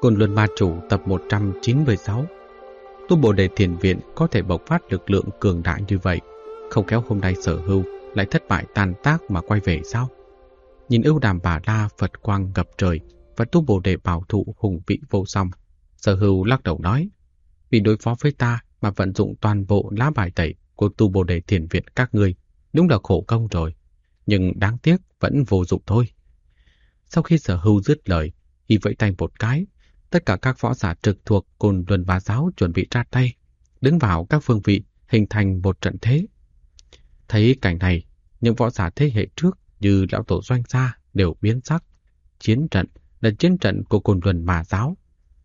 Côn Luân Ma Chủ tập 196. Tu Bồ Đề Thiền Viện có thể bộc phát lực lượng cường đại như vậy, không khéo hôm nay Sở Hưu lại thất bại tàn tác mà quay về sao? Nhìn Ưu Đàm Bà La Phật quang ngập trời và Tu Bồ Đề bảo thụ hùng vĩ vô song, Sở Hưu lắc đầu nói: vì đối phó với ta mà vận dụng toàn bộ lá bài tẩy của Tu Bồ Đề Thiền Viện các ngươi, đúng là khổ công rồi, nhưng đáng tiếc vẫn vô dụng thôi. Sau khi Sở Hưu dứt lời, y vẫy tay một cái, tất cả các võ giả trực thuộc Côn Luân Bá Giáo chuẩn bị ra tay, đứng vào các phương vị hình thành một trận thế. Thấy cảnh này, những võ giả thế hệ trước như lão tổ Doanh Gia đều biến sắc. Chiến trận là chiến trận của Côn Luân Bá Giáo.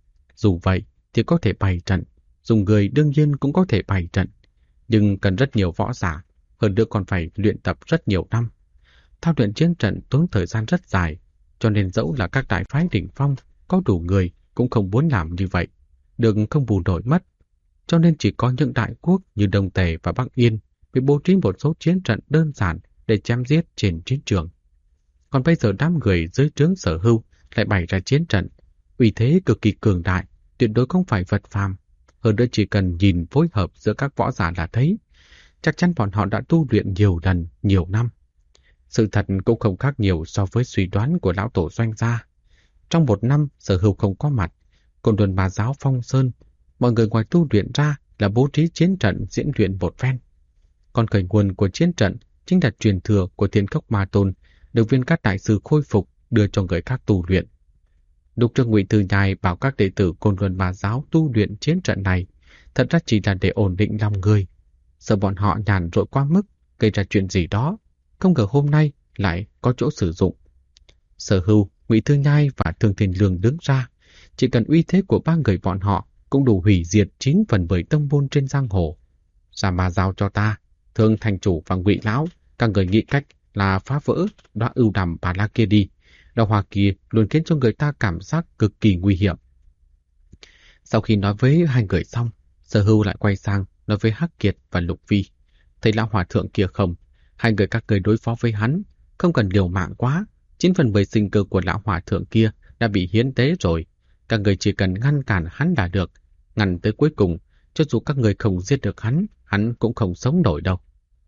Dù vậy thì có thể bày trận, dùng người đương nhiên cũng có thể bày trận, nhưng cần rất nhiều võ giả, hơn nữa còn phải luyện tập rất nhiều năm. Thao luyện chiến trận tốn thời gian rất dài, cho nên dẫu là các đại phái đỉnh phong có đủ người cũng không muốn làm như vậy, đừng không bù nổi mất. Cho nên chỉ có những đại quốc như Đông Tề và Bắc Yên bị bố trí một số chiến trận đơn giản để chém giết trên chiến trường. Còn bây giờ đám người dưới trướng Sở Hưu lại bày ra chiến trận, uy thế cực kỳ cường đại, tuyệt đối không phải vật phàm. Hơn nữa chỉ cần nhìn phối hợp giữa các võ giả là thấy, chắc chắn bọn họ đã tu luyện nhiều lần, nhiều năm. Sự thật cũng không khác nhiều so với suy đoán của lão tổ Doanh Gia. Trong một năm Sở Hưu không có mặt, Côn Luân Bá Giáo phong sơn, mọi người ngoài tu luyện ra là bố trí chiến trận diễn luyện một phen. Còn khởi nguồn của chiến trận chính là truyền thừa của Thiên Cốc Ma Tôn, được Viên Cát đại sư khôi phục đưa cho người khác tu luyện. Đục Trương Ngụy Từ Nhai bảo các đệ tử Côn Luân Bá Giáo tu luyện chiến trận này, thật ra chỉ là để ổn định lòng người, sợ bọn họ nhàn rỗi quá mức gây ra chuyện gì đó, không ngờ hôm nay lại có chỗ sử dụng. Sở Hưu, Ngụy Từ Nhai và Thương Thiên Lương đứng ra, chỉ cần uy thế của ba người bọn họ cũng đủ hủy diệt 9/10 tông môn trên giang hồ. Ra mà giao cho ta, Thương Thành Chủ và Ngụy Lão, các người nghĩ cách là phá vỡ Đóa Ưu Đàm Bà La kia đi. Đóa hoa kia luôn khiến cho người ta cảm giác cực kỳ nguy hiểm. Sau khi nói với hai người xong, Sở Hưu lại quay sang nói với Hắc Kiệt và Lục Phi: thấy lão hòa thượng kia không? Hai người các người đối phó với hắn, không cần liều mạng quá. 9/10 sinh cơ của lão hòa thượng kia đã bị hiến tế rồi. Các người chỉ cần ngăn cản hắn là được. Ngăn tới cuối cùng, cho dù các người không giết được hắn, hắn cũng không sống nổi đâu.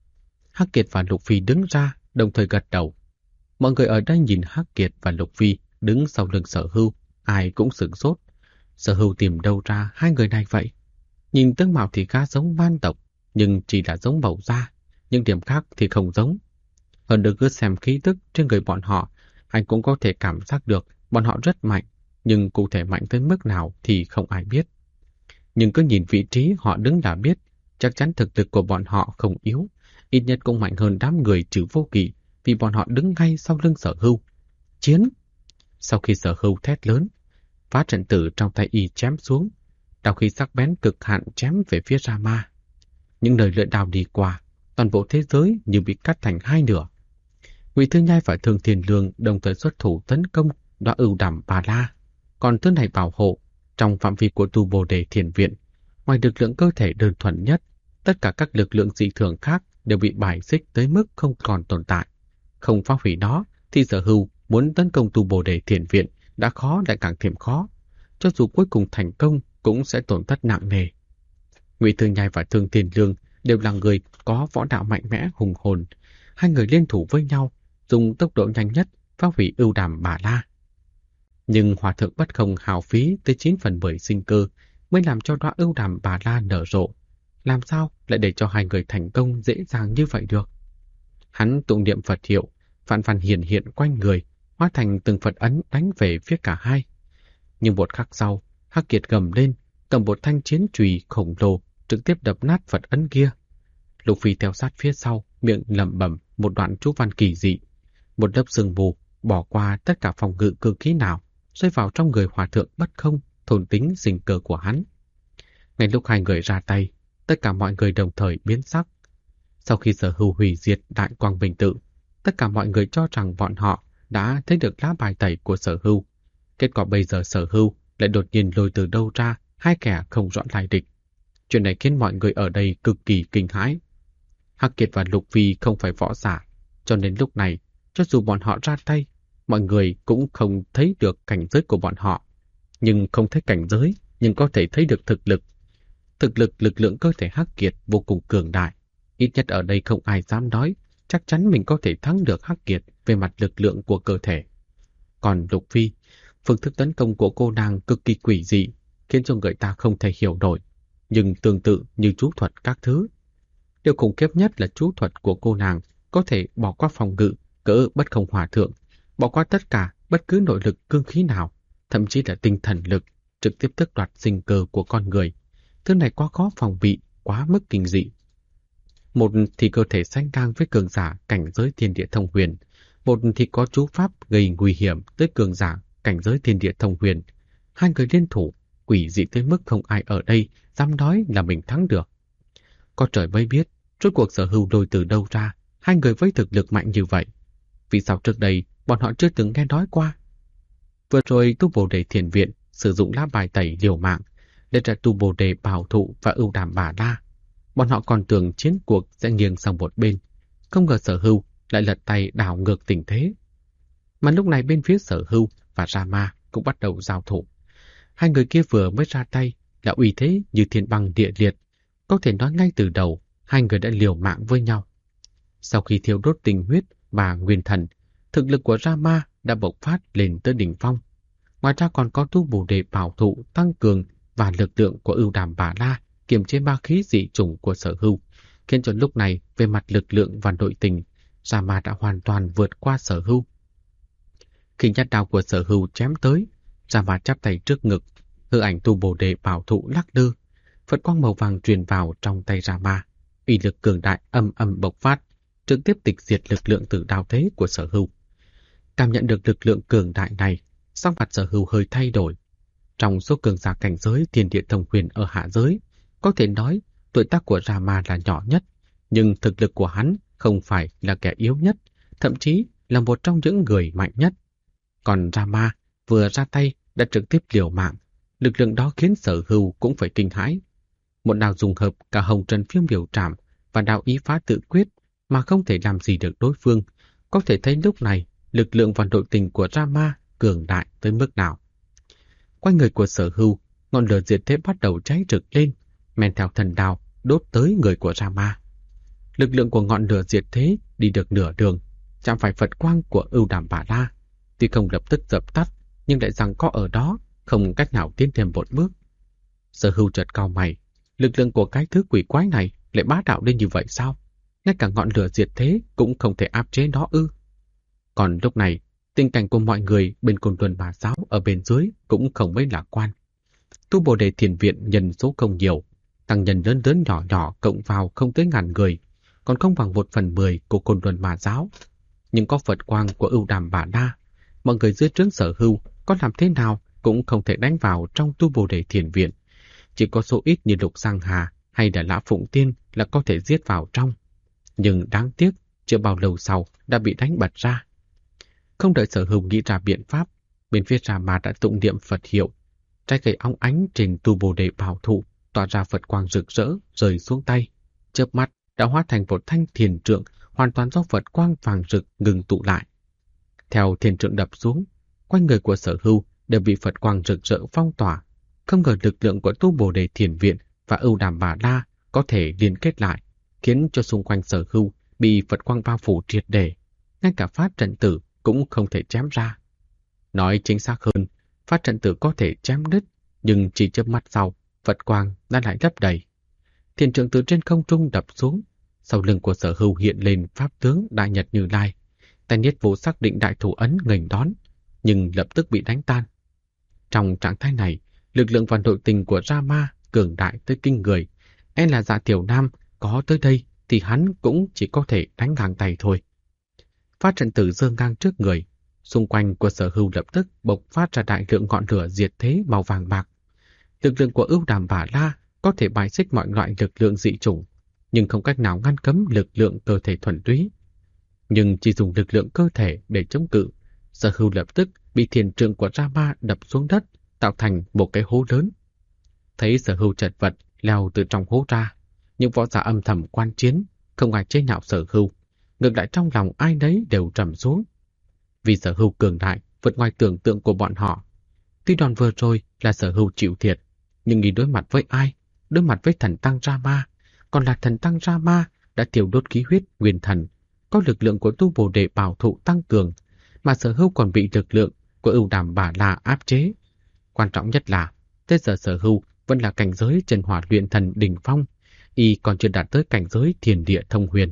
Hắc Kiệt và Lục Phi đứng ra, đồng thời gật đầu. Mọi người ở đây nhìn Hắc Kiệt và Lục Phi đứng sau lưng Sở Hưu, ai cũng sửng sốt. Sở Hưu tìm đâu ra hai người này vậy? Nhìn tướng mạo thì khá giống man tộc, nhưng chỉ là giống màu da, những điểm khác thì không giống. Hơn nữa cứ xem khí tức trên người bọn họ, anh cũng có thể cảm giác được bọn họ rất mạnh, nhưng cụ thể mạnh tới mức nào thì không ai biết. Nhưng cứ nhìn vị trí họ đứng là biết, chắc chắn thực lực của bọn họ không yếu, ít nhất cũng mạnh hơn đám người Trừ Vô Kỵ, vì bọn họ đứng ngay sau lưng Sở Hưu. Chiến! Sau khi Sở Hưu thét lớn, phá trận tử trong tay y chém xuống, đao khí sắc bén cực hạn chém về phía Rama. Những lời lưỡi đao đi qua, toàn bộ thế giới như bị cắt thành hai nửa. Ngụy Thư Nhai và Thương Thiên Lương đồng thời xuất thủ tấn công Đóa Ưu Đàm Bà La, còn thứ này bảo hộ. Trong phạm vi của Tu Bồ Đề Thiền Viện, ngoài lực lượng cơ thể đơn thuần nhất, tất cả các lực lượng dị thường khác đều bị bài xích tới mức không còn tồn tại. Không phá hủy nó thì Sở Hưu muốn tấn công Tu Bồ Đề Thiền Viện đã khó lại càng thêm khó. Cho dù cuối cùng thành công cũng sẽ tổn thất nặng nề. Ngụy Thư Nhai và Thương Thiên Lương đều là người có võ đạo mạnh mẽ hùng hồn. Hai người liên thủ với nhau, dùng tốc độ nhanh nhất phá hủy Ưu Đàm Bà La. Nhưng Hòa Thượng bất không hào phí tới 9/10 sinh cơ mới làm cho Đóa Ưu Đàm Bà La nở rộ. Làm sao lại để cho hai người thành công dễ dàng như vậy được? Hắn tụng niệm Phật hiệu, phản phản hiện hiện quanh người, hóa thành từng Phật ấn đánh về phía cả hai. Nhưng một khắc sau, Hắc Kiệt gầm lên, cầm một thanh chiến chùy khổng lồ trực tiếp đập nát Phật ấn kia. Lục Phi theo sát phía sau, miệng lẩm bẩm một đoạn chú văn kỳ dị. Một lớp sương mù bỏ qua tất cả phòng ngự cơ khí nào, rơi vào trong người Hòa Thượng bất không, thôn tính sinh cơ của hắn. Ngay lúc hai người ra tay, tất cả mọi người đồng thời biến sắc. Sau khi Sở Hưu hủy diệt Đại Quang Bình Tự, tất cả mọi người cho rằng bọn họ đã thấy được lá bài tẩy của Sở Hưu. Kết quả bây giờ Sở Hưu lại đột nhiên lôi từ đâu ra hai kẻ không rõ lai lịch. Chuyện này khiến mọi người ở đây cực kỳ kinh hãi. Hắc Kiệt và Lục Phi không phải võ giả, cho nên lúc này, cho dù bọn họ ra tay, mọi người cũng không thấy được cảnh giới của bọn họ. nhưng không thấy cảnh giới, nhưng có thể thấy được thực lực. Thực lực lực lượng cơ thể Hắc Kiệt vô cùng cường đại. Ít nhất ở đây không ai dám nói chắc chắn mình có thể thắng được Hắc Kiệt về mặt lực lượng của cơ thể. Còn Lục Phi, phương thức tấn công của cô nàng cực kỳ quỷ dị, khiến cho người ta không thể hiểu nổi, nhưng tương tự như chú thuật các thứ. Điều khủng khiếp nhất là chú thuật của cô nàng có thể bỏ qua phòng ngự cỡ Bất Không Hòa Thượng, bỏ qua tất cả bất cứ nội lực cương khí nào, thậm chí là tinh thần lực, trực tiếp tước đoạt sinh cơ của con người. Thứ này quá khó phòng bị, quá mức kinh dị. Một thì cơ thể sánh ngang với cường giả cảnh giới thiên địa thông huyền, một thì có chú pháp gây nguy hiểm tới cường giả cảnh giới thiên địa thông huyền. Hai người liên thủ, quỷ dị tới mức không ai ở đây dám nói là mình thắng được. Có trời mới biết, rốt cuộc Sở Hưu lôi từ đâu ra hai người với thực lực mạnh như vậy. Vì sao trước đây bọn họ chưa từng nghe nói qua? Vừa rồi Tu Bồ Đề Thiền Viện sử dụng lá bài tẩy liều mạng để ra Tu Bồ Đề bảo thụ và ưu đàm Bà La. Bọn họ còn tưởng chiến cuộc sẽ nghiêng sang một bên, không ngờ Sở Hưu lại lật tay đảo ngược tình thế. Mà lúc này bên phía Sở Hưu và Rama cũng bắt đầu giao thủ. Hai người kia vừa mới ra tay là uy thế như thiên băng địa liệt, có thể nói ngay từ đầu hai người đã liều mạng với nhau. Sau khi thiêu đốt tình huyết và nguyên thần, thực lực của Rama đã bộc phát lên tới đỉnh phong. Ngoài ra còn có Tu Bồ Đề bảo thụ tăng cường và lực lượng của ưu đàm Bà La kiềm chế ma khí dị chủng của Sở Hưu, khiến cho lúc này về mặt lực lượng và nội tình, Rama đã hoàn toàn vượt qua Sở Hưu. Khi nhát đao của Sở Hưu chém tới, Rama chắp tay trước ngực, hư ảnh Tu Bồ Đề bảo thụ lắc lư, Phật quang màu vàng truyền vào trong tay Rama, uy lực cường đại âm âm bộc phát, trực tiếp tịch diệt lực lượng từ đao thế của Sở Hưu. Cảm nhận được lực lượng cường đại này, sắc mặt Sở Hưu hơi thay đổi. Trong số cường giả cảnh giới thiên địa thông huyền ở hạ giới, có thể nói tuổi tác của Rama là nhỏ nhất, nhưng thực lực của hắn không phải là kẻ yếu nhất, thậm chí là một trong những người mạnh nhất. Còn Rama vừa ra tay đã trực tiếp liều mạng, lực lượng đó khiến Sở Hưu cũng phải kinh hãi. Một đao dùng hợp cả Hồng Trần Phiêu Miểu Trảm và đao ý phá tự quyết mà không thể làm gì được đối phương, có thể thấy lúc này lực lượng và nội tình của Rama cường đại tới mức nào. Quanh người của Sở Hưu, ngọn lửa diệt thế bắt đầu cháy rực lên, men theo thần đao đốt tới người của Rama. Lực lượng của ngọn lửa diệt thế đi được nửa đường, chạm phải Phật quang của ưu đàm Bà La, tuy không lập tức dập tắt, nhưng lại giằng co ở đó, không cách nào tiến thêm một bước. Sở Hưu chợt cau mày, lực lượng của cái thứ quỷ quái này lại bá đạo đến như vậy sao? Ngay cả ngọn lửa diệt thế cũng không thể áp chế nó ư? Còn lúc này, tình cảnh của mọi người bên Côn Luân Bà Giáo ở bên dưới cũng không mấy lạc quan. Tu Bồ Đề Thiền Viện nhân số không nhiều, tăng nhân lớn lớn nhỏ nhỏ cộng vào không tới 1000 người, còn không bằng 1/10 của Côn Luân Bà Giáo. Nhưng có Phật quang của ưu đàm Bà La, mọi người dưới trướng Sở Hưu có làm thế nào cũng không thể đánh vào trong Tu Bồ Đề Thiền Viện. Chỉ có số ít như Lục Giang Hà hay là Lã Phụng Tiên là có thể giết vào trong. Nhưng đáng tiếc, chưa bao lâu sau đã bị đánh bật ra. Không đợi Sở Hưu nghĩ ra biện pháp, bên phía Rama đã tụng niệm Phật hiệu. Trái cây óng ánh trên Tu Bồ Đề bảo thụ tỏa ra Phật quang rực rỡ rơi xuống tay. Chớp mắt đã hóa thành một thanh thiền trượng hoàn toàn do Phật quang vàng rực ngừng tụ lại. Theo thiền trượng đập xuống, quanh người của Sở Hưu đều bị Phật quang rực rỡ phong tỏa. Không ngờ lực lượng của Tu Bồ Đề Thiền Viện và ưu đàm Bà La có thể liên kết lại, khiến cho xung quanh Sở Hưu bị Phật quang bao phủ triệt để, ngay cả pháp trận tử cũng không thể chém ra. Nói chính xác hơn, pháp trận tử có thể chém đứt, nhưng chỉ chớp mắt sau, Phật quang đã lại lấp đầy. Thiền trượng từ trên không trung đập xuống, sau lưng của Sở Hưu hiện lên pháp tướng Đại Nhật Như Lai. Tay Niết Vô xác định đại thủ ấn nghênh đón, nhưng lập tức bị đánh tan. Trong trạng thái này, lực lượng và nội tình của Rama cường đại tới kinh người. E là Dạ Tiểu Nam có tới đây thì hắn cũng chỉ có thể đánh ngang tay thôi. Phát trận tử giơ ngang trước người, xung quanh của Sở Hưu lập tức bộc phát ra đại lượng ngọn lửa diệt thế màu vàng bạc. Lực lượng của ưu đàm Bà La có thể bài xích mọi loại lực lượng dị chủng, nhưng không cách nào ngăn cấm lực lượng cơ thể thuần túy. Nhưng chỉ dùng lực lượng cơ thể để chống cự, Sở Hưu lập tức bị thiền trượng của Rama đập xuống đất, tạo thành một cái hố lớn. Thấy Sở Hưu chật vật leo từ trong hố ra, những võ giả âm thầm quan chiến, không ai chế nhạo Sở Hưu, ngược lại trong lòng ai nấy đều trầm xuống. Vì Sở Hưu cường đại vượt ngoài tưởng tượng của bọn họ, Tuy đòn vừa rồi là Sở Hưu chịu thiệt, nhưng y đối mặt với ai? Đối mặt với thần tăng Rama, còn là thần tăng Rama đã thiêu đốt khí huyết nguyên thần, có lực lượng của tu Bồ Đề bảo thụ tăng cường, mà Sở Hưu còn bị lực lượng của Ưu Đàm Bà La áp chế. Quan trọng nhất là, tới giờ Sở Hưu vẫn là cảnh giới chân hỏa luyện thần đỉnh phong, y còn chưa đạt tới cảnh giới thiền địa thông huyền.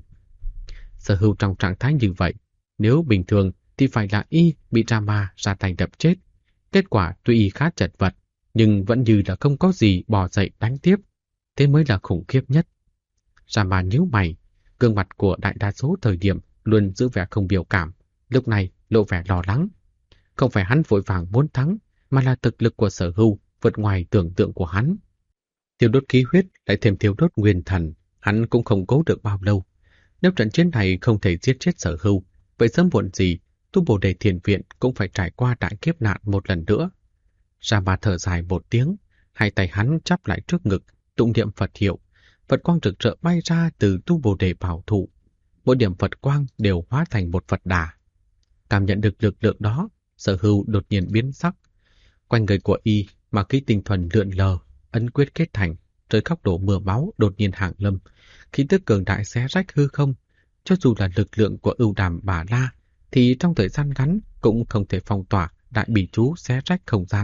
Sở Hưu trong trạng thái như vậy, nếu bình thường thì phải là y bị Rama ra tay đập chết. Kết quả tuy y khá chật vật, nhưng vẫn như là không có gì bò dậy đánh tiếp. Thế mới là khủng khiếp nhất. Rama nhíu mày, gương mặt của đại đa số thời điểm luôn giữ vẻ không biểu cảm, lúc này lộ vẻ lo lắng. Không phải hắn vội vàng muốn thắng, mà là thực lực của Sở Hưu vượt ngoài tưởng tượng của hắn. Thiêu đốt khí huyết lại thêm thiêu đốt nguyên thần, hắn cũng không cố được bao lâu. Nếu trận chiến này không thể giết chết Sở Hưu, vậy sớm muộn gì tu Bồ Đề Thiền Viện cũng phải trải qua đại kiếp nạn một lần nữa. Rama thở dài một tiếng, hai tay hắn chắp lại trước ngực, tụng niệm Phật hiệu. Phật quang rực rỡ bay ra từ tu Bồ Đề bảo thụ. Mỗi điểm Phật quang đều hóa thành một Phật đà. Cảm nhận được lực lượng đó, Sở Hưu đột nhiên biến sắc. Quanh người của y mà khí tinh thuần lượn lờ, ấn quyết kết thành, trời khóc đổ mưa máu đột nhiên hàng lâm. Khí tức cường đại xé rách hư không. Cho dù là lực lượng của Ưu Đàm Bà La, thì trong thời gian ngắn cũng không thể phong tỏa đại bỉ chú xé rách không gian.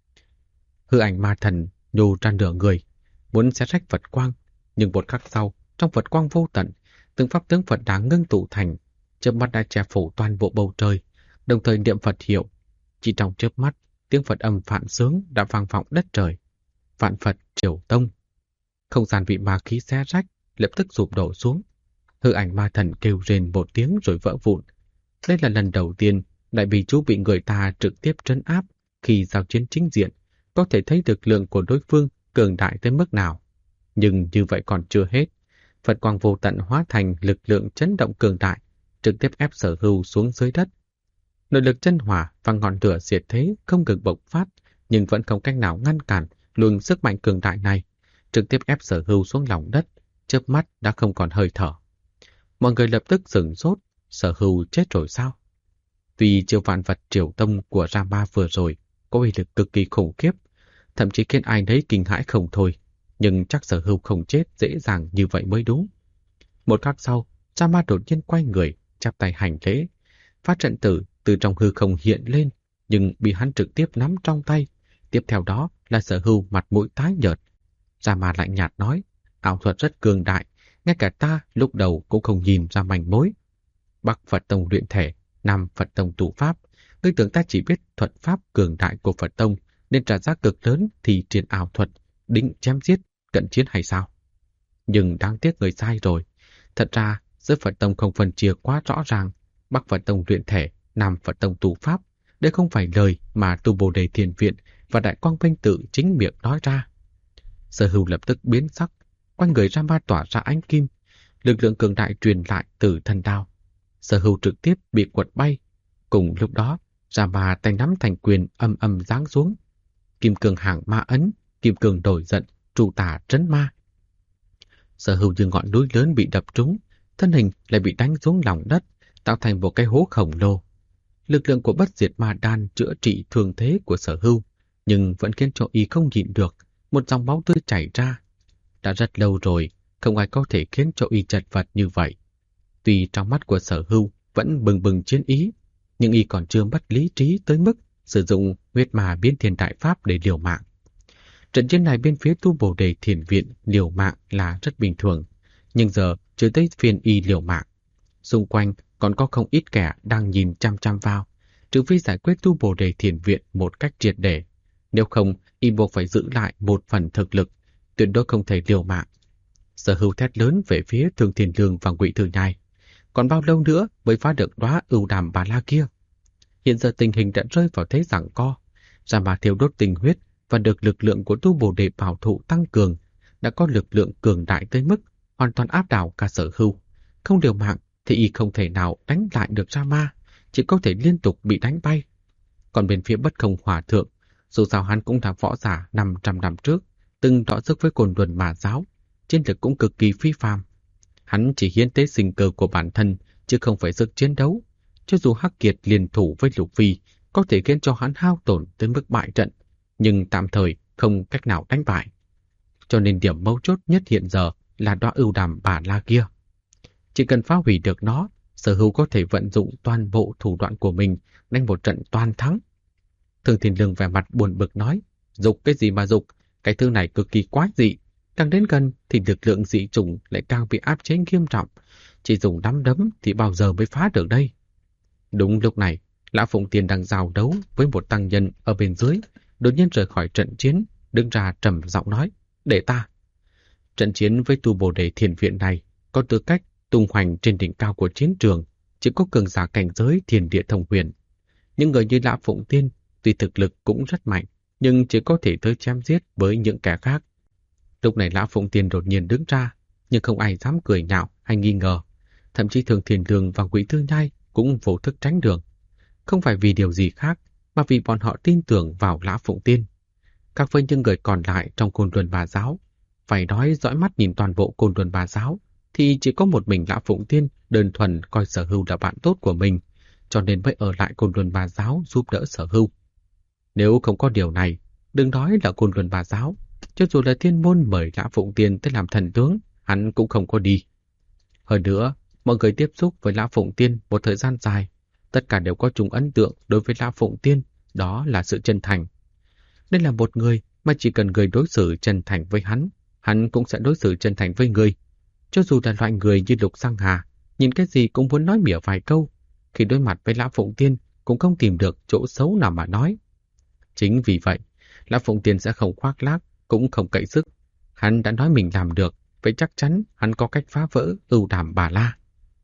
Hư ảnh ma thần nhô ra nửa người, muốn xé rách Phật quang, nhưng một khắc sau, trong Phật quang vô tận, từng pháp tướng Phật đá ngưng tụ thành, chớp mắt đã che phủ toàn bộ bầu trời, đồng thời niệm Phật hiệu. Chỉ trong chớp mắt, tiếng Phật âm phạn sướng đã vang vọng đất trời. Vạn Phật triều tông. Không gian bị ma khí xé rách, lập tức sụp đổ xuống. Hư ảnh ma thần kêu rên một tiếng rồi vỡ vụn. Đây là lần đầu tiên đại bỉ chú bị người ta trực tiếp trấn áp. Khi giao chiến chính diện, có thể thấy lực lượng của đối phương cường đại tới mức nào. Nhưng như vậy còn chưa hết. Phật quang vô tận hóa thành lực lượng chấn động cường đại, trực tiếp ép Sở Hưu xuống dưới đất. Nội lực chân hỏa và ngọn lửa diệt thế không ngừng bộc phát, nhưng vẫn không cách nào ngăn cản luồng sức mạnh cường đại này, trực tiếp ép Sở Hưu xuống lòng đất, chớp mắt đã không còn hơi thở. Mọi người lập tức sửng sốt, Sở Hưu chết rồi sao? Tuy chiêu Vạn Vật triều tông của Rama vừa rồi có uy lực cực kỳ khủng khiếp, thậm chí khiến ai nấy kinh hãi không thôi, nhưng chắc Sở Hưu không chết dễ dàng như vậy mới đúng. Một khắc sau, Rama đột nhiên quay người, chắp tay hành lễ. Phát trận tử từ trong hư không hiện lên, nhưng bị hắn trực tiếp nắm trong tay. Tiếp theo đó là Sở Hưu mặt mũi tái nhợt. Rama lạnh nhạt nói, ảo thuật rất cường đại, ngay cả ta lúc đầu cũng không nhìn ra manh mối. Bắc Phật Tông luyện thể, Nam Phật Tông tụ pháp. Ngươi tưởng ta chỉ biết thuật pháp cường đại của Phật Tông nên trả giá cực lớn thì triển ảo thuật, định chém giết, cận chiến hay sao? Nhưng đáng tiếc người sai rồi. Thật ra, giữa Phật Tông không phân chia quá rõ ràng. Bắc Phật Tông luyện thể, Nam Phật Tông tụ pháp. Đây không phải lời mà tu Bồ Đề Thiền Viện và Đại Quang Minh Tự chính miệng nói ra. Sở Hưu lập tức biến sắc, quanh người Rama tỏa ra ánh kim, lực lượng cường đại truyền lại từ thần đao. Sở Hưu trực tiếp bị quật bay. Cùng lúc đó, Rama tay nắm thành quyền âm âm giáng xuống. Kim cương hàng ma ấn, kim cương đổi giận, trụ tả trấn ma. Sở Hưu như ngọn núi lớn bị đập trúng, thân hình lại bị đánh xuống lòng đất, tạo thành một cái hố khổng lồ. Lực lượng của bất diệt ma đan chữa trị thương thế của Sở Hưu, nhưng vẫn khiến cho y không nhịn được, một dòng máu tươi chảy ra. Đã rất lâu rồi, không ai có thể khiến cho y chật vật như vậy. Tuy trong mắt của Sở Hưu vẫn bừng bừng chiến ý, nhưng y còn chưa mất lý trí tới mức sử dụng huyết ma biến thiên đại pháp để liều mạng. Trận chiến này bên phía tu Bồ Đề Thiền Viện liều mạng là rất bình thường, nhưng giờ chưa tới phiên y liều mạng. Xung quanh còn có không ít kẻ đang nhìn chăm chăm vào, trừ phi giải quyết tu Bồ Đề Thiền Viện một cách triệt để. Nếu không, y buộc phải giữ lại một phần thực lực, tuyệt đối không thể liều mạng. Sở Hưu thét lớn về phía Thương Thiên Lương và Ngụy Thư Nhai. Còn bao lâu nữa mới phá được đóa Ưu Đàm Bà La kia? Hiện giờ tình hình đã rơi vào thế giằng co. Rama thiêu đốt tình huyết và được lực lượng của tu Bồ Đề bảo thụ tăng cường, đã có lực lượng cường đại tới mức hoàn toàn áp đảo cả Sở Hưu. Không liều mạng thì y không thể nào đánh lại được Rama, chỉ có thể liên tục bị đánh bay. Còn bên phía Bất Không Hòa Thượng, dù sao hắn cũng là võ giả 500 năm trước, từng đọ sức với Côn Luân Ma giáo, chiến lực cũng cực kỳ phi phàm. Hắn chỉ hiến tế sinh cơ của bản thân, chứ không phải sức chiến đấu. Cho dù Hắc Kiệt liên thủ với Lục Phi, có thể khiến cho hắn hao tổn tới mức bại trận, nhưng tạm thời không cách nào đánh bại. Cho nên điểm mấu chốt nhất hiện giờ là đóa ưu đàm bà la kia. Chỉ cần phá hủy được nó, Sở Hưu có thể vận dụng toàn bộ thủ đoạn của mình đánh một trận toàn thắng. Thường Thiên Lương vẻ mặt buồn bực nói, dục cái gì mà dục, cái thứ này cực kỳ quái dị. Càng đến gần thì lực lượng dị chủng lại càng bị áp chế nghiêm trọng. Chỉ dùng nắm đấm thì bao giờ mới phá được đây? Đúng lúc này, Lã Phụng Tiên đang giao đấu với một tăng nhân ở bên dưới, đột nhiên rời khỏi trận chiến, đứng ra trầm giọng nói, để ta. Trận chiến với tu bồ đề thiền viện này có tư cách tung hoành trên đỉnh cao của chiến trường, chỉ có cường giả cảnh giới thiền địa thông huyền. Những người như Lã Phụng Tiên tuy thực lực cũng rất mạnh, nhưng chỉ có thể tới chém giết với những kẻ khác. Lúc này Lã Phụng Tiên đột nhiên đứng ra, nhưng không ai dám cười nhạo hay nghi ngờ. Thậm chí Thường Thiên Lương và Ngụy Tư Nhai cũng vô thức tránh đường. Không phải vì điều gì khác, mà vì bọn họ tin tưởng vào Lã Phụng Tiên. Các với những người còn lại trong Côn Luân Bà Giáo, phải nói dõi mắt nhìn toàn bộ Côn Luân Bà Giáo, thì chỉ có một mình Lã Phụng Tiên đơn thuần coi Sở Hưu là bạn tốt của mình, cho nên mới ở lại Côn Luân Bà Giáo giúp đỡ Sở Hưu. Nếu không có điều này, đừng nói là Côn Luân Bà Giáo, cho dù là Thiên Môn mời Lã Phụng Tiên tới làm thần tướng, hắn cũng không có đi. Hơn nữa, mọi người tiếp xúc với Lã Phụng Tiên một thời gian dài, tất cả đều có chung ấn tượng đối với Lã Phụng Tiên, đó là sự chân thành. Đây là một người mà chỉ cần người đối xử chân thành với hắn cũng sẽ đối xử chân thành với người. Cho dù là loại người như Lục Sang Hà, nhìn cái gì cũng muốn nói mỉa vài câu, khi đối mặt với Lã Phụng Tiên cũng không tìm được chỗ xấu nào mà nói. Chính vì vậy, Lã Phụng Tiên sẽ không khoác lác, cũng không cậy sức. Hắn đã nói mình làm được, vậy chắc chắn hắn có cách phá vỡ ưu đàm Bà La.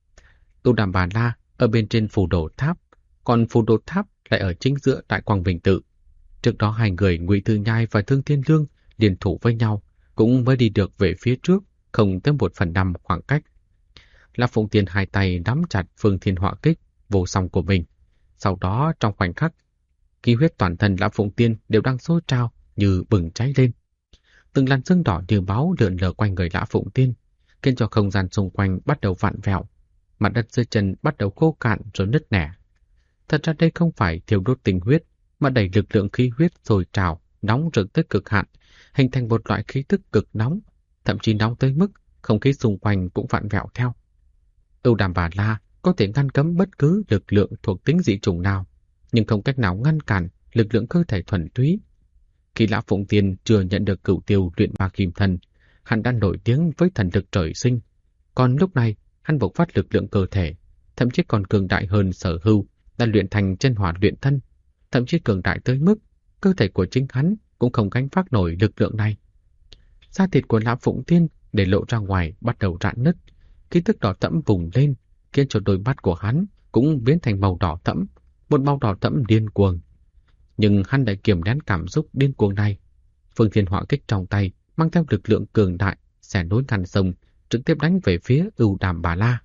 Ưu đàm Bà La ở bên trên Phù Đồ Tháp, còn Phù Đồ Tháp lại ở chính giữa Đại Quang Bình Tự. Trước đó hai người Ngụy Tư Nhai và Thương Thiên Lương liên thủ với nhau, cũng mới đi được về phía trước, không tới 1/5 khoảng cách. Lã Phụng Tiên hai tay nắm chặt Phương Thiên Họa Kích vô song của mình. Sau đó trong khoảnh khắc, khí huyết toàn thân Lã Phụng Tiên đều đang sôi trào như bừng cháy lên. Từng làn sương đỏ như máu lượn lờ quanh người Lã Phụng Tiên, khiến cho không gian xung quanh bắt đầu vặn vẹo, mặt đất dưới chân bắt đầu khô cạn rồi nứt nẻ. Thật ra đây không phải thiêu đốt tinh huyết, mà đẩy lực lượng khí huyết sôi trào, nóng rực tới cực hạn, hình thành một loại khí tức cực nóng, thậm chí nóng tới mức không khí xung quanh cũng vặn vẹo theo. Ưu đàm Bà La có thể ngăn cấm bất cứ lực lượng thuộc tính dị chủng nào, nhưng không cách nào ngăn cản lực lượng cơ thể thuần túy. Khi Lã Phụng Tiên chưa nhận được cửu tiêu luyện ma kim thân, hắn đã nổi tiếng với thần lực trời sinh, còn lúc này hắn bộc phát lực lượng cơ thể, thậm chí còn cường đại hơn Sở Hưu đã luyện thành chân hỏa luyện thân, thậm chí cường đại tới mức cơ thể của chính hắn cũng không gánh vác nổi lực lượng này. Da thịt của Lã Phụng Tiên để lộ ra ngoài bắt đầu rạn nứt, khí tức đỏ thẫm bùng lên, khiến cho đôi mắt của hắn cũng biến thành màu đỏ thẫm, một màu đỏ thẫm điên cuồng. Nhưng hắn đã kiềm nén cảm xúc điên cuồng này. Phương Thiên Họa Kích trong tay mang theo lực lượng cường đại, xẻ nối ngàn sông, trực tiếp đánh về phía ưu đàm Bà La.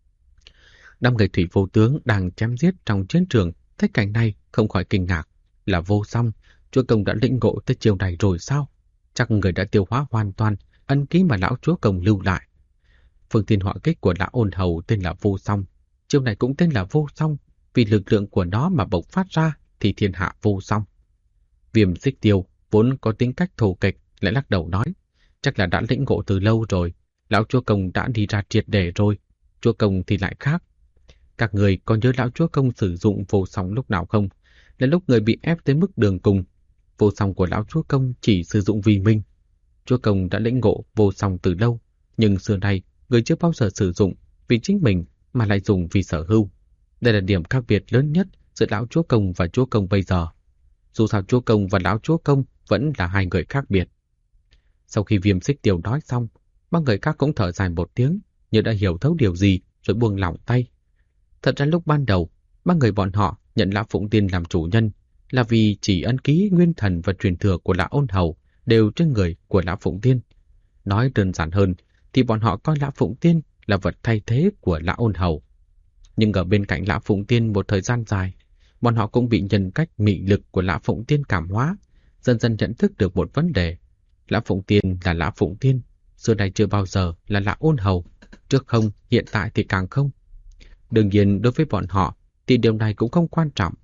Đám người thủy vô tướng đang chém giết trong chiến trường thấy cảnh này không khỏi kinh ngạc. Là Vô Song, chúa công đã lĩnh ngộ tới chiều này rồi sao? Chắc người đã tiêu hóa hoàn toàn ân ký mà lão chúa công lưu lại. Phương Thiên Họa Kích của lão ôn hầu tên là Vô Song, chiều này cũng tên là Vô Song, vì lực lượng của nó mà bộc phát ra thì thiên hạ vô song. Viêm Xích Tiêu vốn có tính cách thô kệch lại lắc đầu nói, chắc là đã lĩnh ngộ từ lâu rồi, lão chúa công đã đi ra triệt để rồi, chúa công thì lại khác. Các người có nhớ lão chúa công sử dụng Vô Song lúc nào không? Là lúc người bị ép tới mức đường cùng. Vô Song của lão chúa công chỉ sử dụng vì mình. Chúa công đã lĩnh ngộ Vô Song từ lâu, nhưng xưa nay người chưa bao giờ sử dụng vì chính mình mà lại dùng vì Sở Hưu. Đây là điểm khác biệt lớn nhất giữa lão chúa công và chúa công bây giờ. Dù sao chúa công và lão chúa công vẫn là hai người khác biệt. Sau khi Viêm Xích Tiêu nói xong, ba người khác cũng thở dài một tiếng, như đã hiểu thấu điều gì rồi buông lỏng tay. Thật ra lúc ban đầu, ba người bọn họ nhận Lã Phụng Tiên làm chủ nhân là vì chỉ ân ký nguyên thần và truyền thừa của Lã Ôn Hầu đều trên người của Lã Phụng Tiên. Nói đơn giản hơn thì bọn họ coi Lã Phụng Tiên là vật thay thế của Lã Ôn Hầu. Nhưng ở bên cạnh Lã Phụng Tiên một thời gian dài, bọn họ cũng bị nhân cách mị lực của Lã Phụng Tiên cảm hóa, dần dần nhận thức được một vấn đề. Lã Phụng Tiên là Lã Phụng Tiên, xưa nay chưa bao giờ là Lã Ôn Hầu, trước không, hiện tại thì càng không. Đương nhiên đối với bọn họ thì điều này cũng không quan trọng.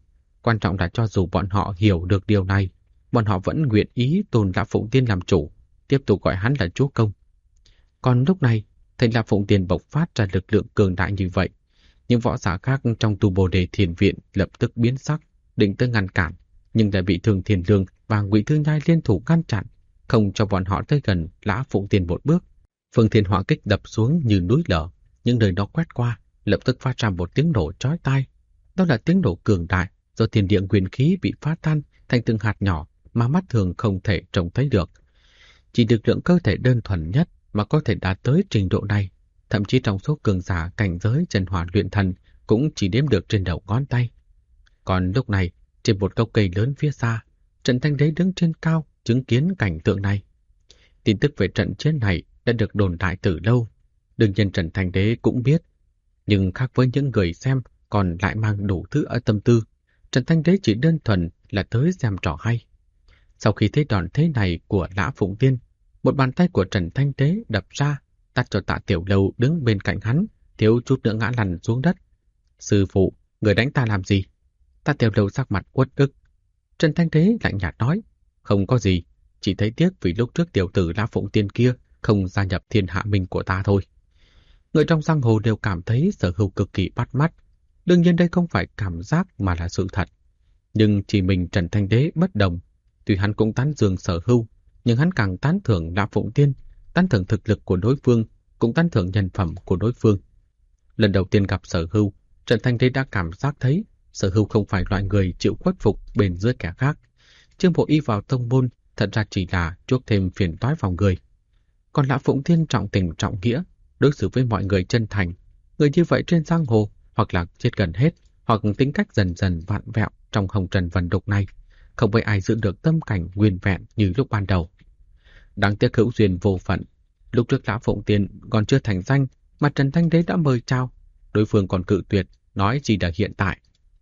Quan trọng là cho dù bọn họ hiểu được điều này, bọn họ vẫn nguyện ý tôn Lã Phụng Tiên làm chủ, tiếp tục gọi hắn là chúa công. Còn lúc này, thấy Lã Phụng Tiên bộc phát ra lực lượng cường đại như vậy, những võ giả khác trong tu Bồ Đề Thiền Viện lập tức biến sắc, định tới ngăn cản, nhưng lại bị Thường Thiền Lương và Ngụy Thư Nhai liên thủ ngăn chặn, không cho bọn họ tới gần Lã Phụng Tiên một bước. Phương Thiên Hỏa Kích đập xuống như núi lở, những nơi đó quét qua, lập tức phát ra một tiếng nổ chói tai. Đó là tiếng nổ cường đại do thiên địa nguyên khí bị phá tan thành từng hạt nhỏ mà mắt thường không thể trông thấy được. Chỉ lực lượng cơ thể đơn thuần nhất mà có thể đạt tới trình độ này, thậm chí trong số cường giả cảnh giới chân hỏa luyện thần cũng chỉ đếm được trên đầu ngón tay. Còn lúc này, trên một gốc cây lớn phía xa, Trần Thanh Đế đứng trên cao chứng kiến cảnh tượng này. Tin tức về trận chiến này đã được đồn đại từ lâu, đương nhiên Trần Thanh Đế cũng biết, nhưng khác với những người xem còn lại mang đủ thứ ở tâm tư, Trần Thanh Đế chỉ đơn thuần là tới xem trò hay. Sau khi thấy đòn thế này của Lã Phụng Tiên, một bàn tay của Trần Thanh Đế đập ra, tát cho Tạ Tiểu Lâu đứng bên cạnh hắn, thiếu chút nữa ngã lăn xuống đất. Sư phụ, người đánh ta làm gì? Tạ Tiểu Lâu sắc mặt uất ức. Trần Thanh Đế lạnh nhạt nói, không có gì, chỉ thấy tiếc vì lúc trước tiểu tử Lã Phụng Tiên kia không gia nhập thiên hạ minh của ta thôi. Người trong giang hồ đều cảm thấy Sở Hưu cực kỳ bắt mắt. Đương nhiên đây không phải cảm giác mà là sự thật. Nhưng chỉ mình Trần Thanh Đế bất đồng. Tuy hắn cũng tán dương Sở Hưu, nhưng hắn càng tán thưởng Lã Phụng Tiên, tán thưởng thực lực của đối phương, cũng tán thưởng nhân phẩm của đối phương. Lần đầu tiên gặp Sở Hưu, Trần Thanh Đế đã cảm giác thấy Sở Hưu không phải loại người chịu khuất phục bên dưới kẻ khác. Trương Bộ Y vào tông môn thật ra chỉ là chuốc thêm phiền toái vào người. Còn Lã Phụng Tiên trọng tình trọng nghĩa, đối xử với mọi người chân thành. Người như vậy trên giang hồ hoặc là chết gần hết, hoặc tính cách dần dần vặn vẹo trong hồng trần vần đục này, không mấy ai giữ được tâm cảnh nguyên vẹn như lúc ban đầu. Đáng tiếc hữu duyên vô phận, lúc trước Lã Phụng Tiên còn chưa thành danh mà Trần Thanh Đế đã mời chào, đối phương còn cự tuyệt, nói gì là hiện tại.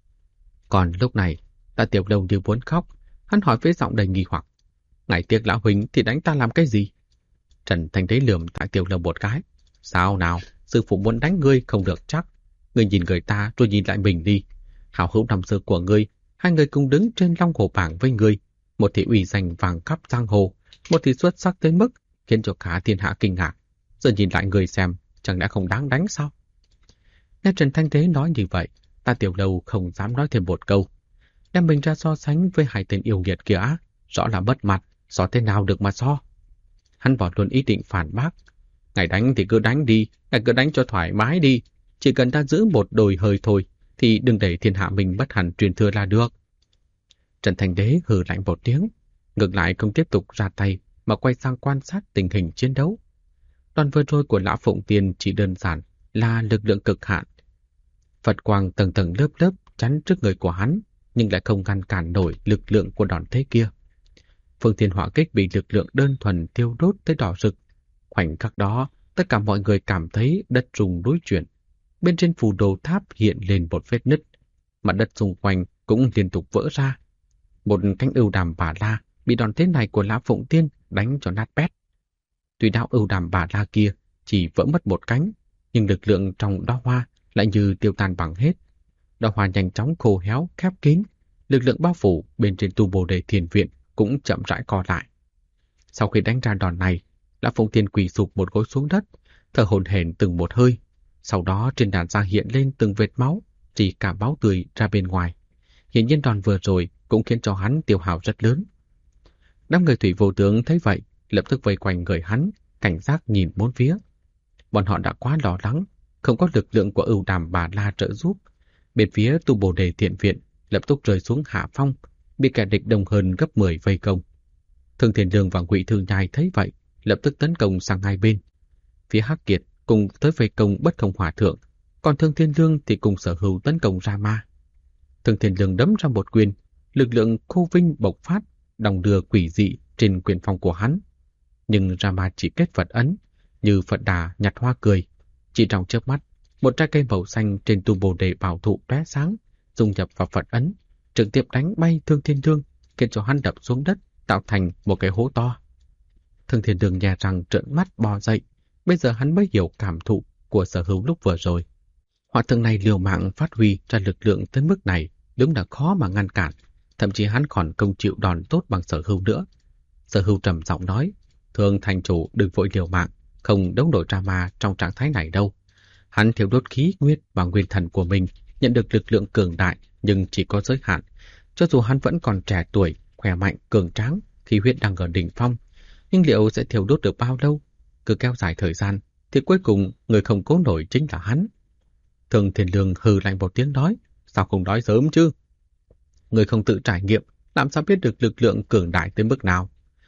Còn lúc này, Tạ Tiểu Lâu như muốn khóc, hắn hỏi với giọng đầy nghi hoặc, ngày tiếc lão huynh thì đánh ta làm cái gì? Trần Thanh Đế lườm Tạ Tiểu Lâu một cái, sao nào, sư phụ muốn đánh ngươi không được chắc. Ngươi nhìn người ta rồi nhìn lại mình đi. Hảo hữu năm xưa của ngươi, hai người cùng đứng trên long hồ bảng với ngươi. Một thì uy danh vàng khắp giang hồ, một thì xuất sắc tới mức khiến cho cả thiên hạ kinh ngạc. Giờ nhìn lại người xem, chẳng lẽ không đáng đánh sao? Nghe Trần Thanh Đế nói như vậy, Tạ Tiểu Lâu không dám nói thêm một câu. Đem mình ra so sánh với hai tên yêu nghiệt kia, rõ là mất mặt, so thế nào được mà so. Hắn bỏ luôn ý định phản bác. Ngài đánh thì cứ đánh đi, ngài cứ đánh cho thoải mái đi. Chỉ cần ta giữ một đồi hơi thôi, thì đừng để thiên hạ mình bất hẳn truyền thừa là được. Trần Thanh Đế hừ lạnh một tiếng, ngược lại không tiếp tục ra tay, mà quay sang quan sát tình hình chiến đấu. Đoàn vừa rồi của Lã Phụng Tiên chỉ đơn giản là lực lượng cực hạn. Phật quang tầng tầng lớp lớp chắn trước người của hắn, nhưng lại không ngăn cản nổi lực lượng của đòn thế kia. Phương Thiên Hỏa Kích bị lực lượng đơn thuần thiêu đốt tới đỏ rực. Khoảnh khắc đó, tất cả mọi người cảm thấy đất rung núi chuyển. Bên trên phù đồ tháp hiện lên một vết nứt, mặt đất xung quanh cũng liên tục vỡ ra. Một cánh ưu đàm bà la bị đòn thế này của Lã Phụng Tiên đánh cho nát bét. Tuy đạo ưu đàm bà la kia chỉ vỡ mất một cánh, nhưng lực lượng trong đóa hoa lại như tiêu tan bằng hết. Đóa hoa nhanh chóng khô héo, khép kín, lực lượng bao phủ bên trên tu Bồ Đề Thiền Viện cũng chậm rãi co lại. Sau khi đánh ra đòn này, Lã Phụng Tiên quỳ sụp một gối xuống đất, thở hổn hển từng một hơi. Sau đó trên đàn da hiện lên từng vệt máu, chỉ cả máu tươi ra bên ngoài. Hiển nhiên đòn vừa rồi cũng khiến cho hắn tiêu hao rất lớn. Đám người Thủy Vô Tướng thấy vậy, lập tức vây quanh người hắn, cảnh giác nhìn bốn phía. Bọn họ đã quá lo lắng, không có lực lượng của ưu đàm bà la trợ giúp. Bên phía tu Bồ Đề Thiện Viện lập tức rơi xuống hạ phong, bị kẻ địch đông hơn gấp 10 vây công. Thương Thiền Lương và Ngụy Thư Nhai thấy vậy, lập tức tấn công sang hai bên. Phía Hắc Kiệt cùng tới vây công Bất Không Hòa Thượng, còn Thương Thiên Lương thì cùng Sở Hữu tấn công Rama. Thương Thiên Lương đấm ra một quyền, lực lượng khô vinh bộc phát, đong đưa quỷ dị trên quyền phong của hắn. Nhưng Rama chỉ kết Phật ấn, như Phật Đà nhặt hoa cười. Chỉ trong chớp mắt, một trái cây màu xanh trên tu Bồ Đề bảo thụ tóe sáng, dung nhập vào Phật ấn, trực tiếp đánh bay Thương Thiên Lương, khiến cho hắn đập xuống đất, tạo thành một cái hố to. Thương Thiên Lương nhè răng trợn mắt bò dậy. Bây giờ hắn mới hiểu cảm thụ của Sở Hữu lúc vừa rồi. Hòa thượng này liều mạng phát huy ra lực lượng tới mức này, đúng là khó mà ngăn cản, thậm chí hắn còn không chịu đòn tốt bằng Sở Hưu nữa. Sở Hưu trầm giọng nói, Thường thành chủ đừng vội liều mạng, không đấu nổi Rama trong trạng thái này đâu. Hắn thiếu đốt khí huyết và nguyên thần của mình, nhận được lực lượng cường đại nhưng chỉ có giới hạn. Cho dù hắn vẫn còn trẻ tuổi, khỏe mạnh, cường tráng, khí huyết đang ở đỉnh phong, nhưng liệu sẽ thiêu đốt được bao lâu? Cứ kéo dài thời gian, thì cuối cùng người không cố nổi chính là hắn. Thường Thiên Lương hừ lạnh một tiếng nói, sao không nói sớm chứ? Người không tự trải nghiệm, làm sao biết được lực lượng cường đại tới mức nào?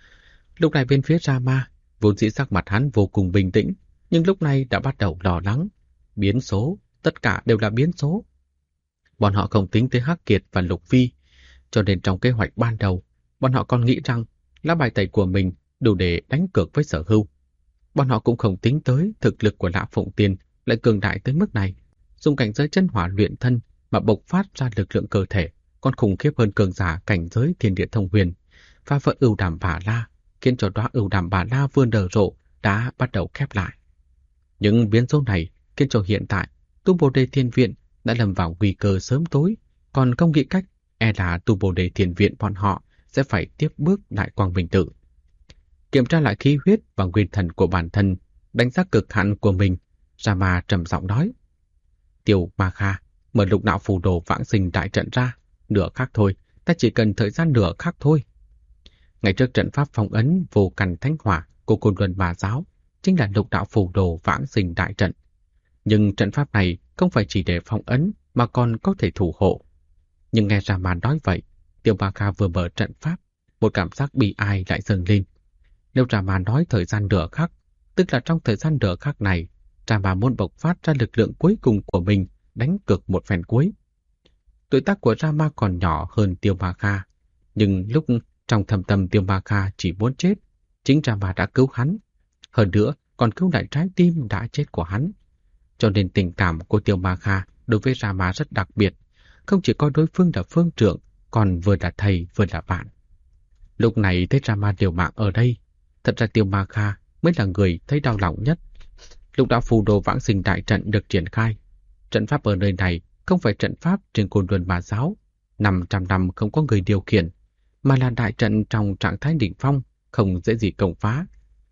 Lúc này bên phía Rama, vốn dĩ sắc mặt hắn vô cùng bình tĩnh, nhưng lúc này đã bắt đầu lo lắng. Biến số, tất cả đều là biến số. Bọn họ không tính tới Hắc Kiệt và Lục Phi, cho nên trong kế hoạch ban đầu, bọn họ còn nghĩ rằng lá bài tẩy của mình đủ để đánh cược với Sở Hưu. Bọn họ cũng không tính tới thực lực của Lã Phụng Tiên lại cường đại tới mức này, dùng cảnh giới chân hỏa luyện thân mà bộc phát ra lực lượng cơ thể còn khủng khiếp hơn cường giả cảnh giới thiên địa thông huyền, phá vỡ ưu đàm Bà La, khiến cho đóa ưu đàm Bà La vừa nở rộ đã bắt đầu khép lại. Những biến số này khiến cho hiện tại Tu Bồ Đề Thiên Viện đã lâm vào nguy cơ sớm tối, còn không nghĩ cách, e là Tu Bồ Đề Thiên Viện bọn họ sẽ phải tiếp bước đại quang minh tự. Kiểm tra lại khí huyết và nguyên thần của bản thân, đánh giá cực hạn của mình, Rama trầm giọng nói: Tiểu Ma Kha, mở lục đạo phù đồ vãng sinh đại trận ra, nửa khắc thôi, ta chỉ cần thời gian nửa khắc thôi. Ngày trước trận pháp phong ấn vô căn thánh hỏa của Côn Luân Bà Giáo chính là lục đạo phù đồ vãng sinh đại trận. Nhưng trận pháp này không phải chỉ để phong ấn mà còn có thể thủ hộ. Nhưng nghe Rama nói vậy, Tiểu Ma Kha vừa mở trận pháp, một cảm giác bi ai lại dâng lên. Nếu Rama nói thời gian nửa khắc, tức là trong thời gian nửa khắc này, Rama muốn bộc phát ra lực lượng cuối cùng của mình, đánh cược một phen cuối. Tuổi tác của Rama còn nhỏ hơn Tiêu Ma Kha, nhưng lúc trong thâm tâm Tiêu Ma Kha chỉ muốn chết, chính Rama đã cứu hắn, hơn nữa còn cứu lại trái tim đã chết của hắn. Cho nên tình cảm của Tiêu Ma Kha đối với Rama rất đặc biệt, không chỉ coi đối phương là phương trượng, còn vừa là thầy vừa là bạn. Lúc này thấy Rama liều mạng ở đây, thật ra Tiêu Ma Kha mới là người thấy đau lòng nhất. Lục đạo phù đồ vãng sinh đại trận được triển khai. Trận pháp ở nơi này không phải trận pháp trên Côn Luân Bà Giáo, 500 năm không có người điều khiển, mà là đại trận trong trạng thái đỉnh phong, không dễ gì công phá.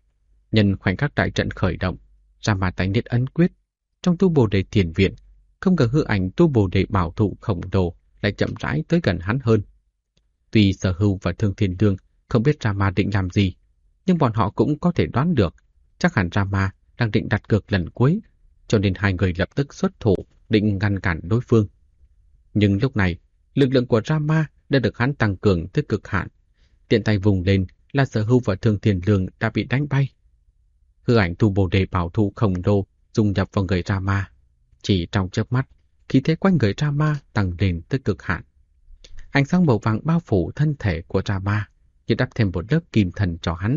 Nhân khoảnh khắc đại trận khởi động, Rama tái niết ấn quyết. Trong Tu Bồ Đề Thiền Viện, không ngờ hư ảnh Tu Bồ Đề bảo thụ khổng lồ lại chậm rãi tới gần hắn hơn. Tuy Sở Hưu và Thương Thiên Lương không biết Rama định làm gì, nhưng bọn họ cũng có thể đoán được, chắc hẳn Rama đang định đặt cược lần cuối, cho nên hai người lập tức xuất thủ định ngăn cản đối phương. Nhưng lúc này, lực lượng của Rama đã được hắn tăng cường tới cực hạn. Tiện tay vùng lên là Sở Hưu và Thương Thiên Lương đã bị đánh bay. Hư ảnh Tu Bồ Đề bảo thụ khổng lồ dung nhập vào người Rama. Chỉ trong chớp mắt, khí thế quanh người Rama tăng lên tới cực hạn. Ánh sáng màu vàng bao phủ thân thể của Rama, như đắp thêm một lớp kim thần cho hắn.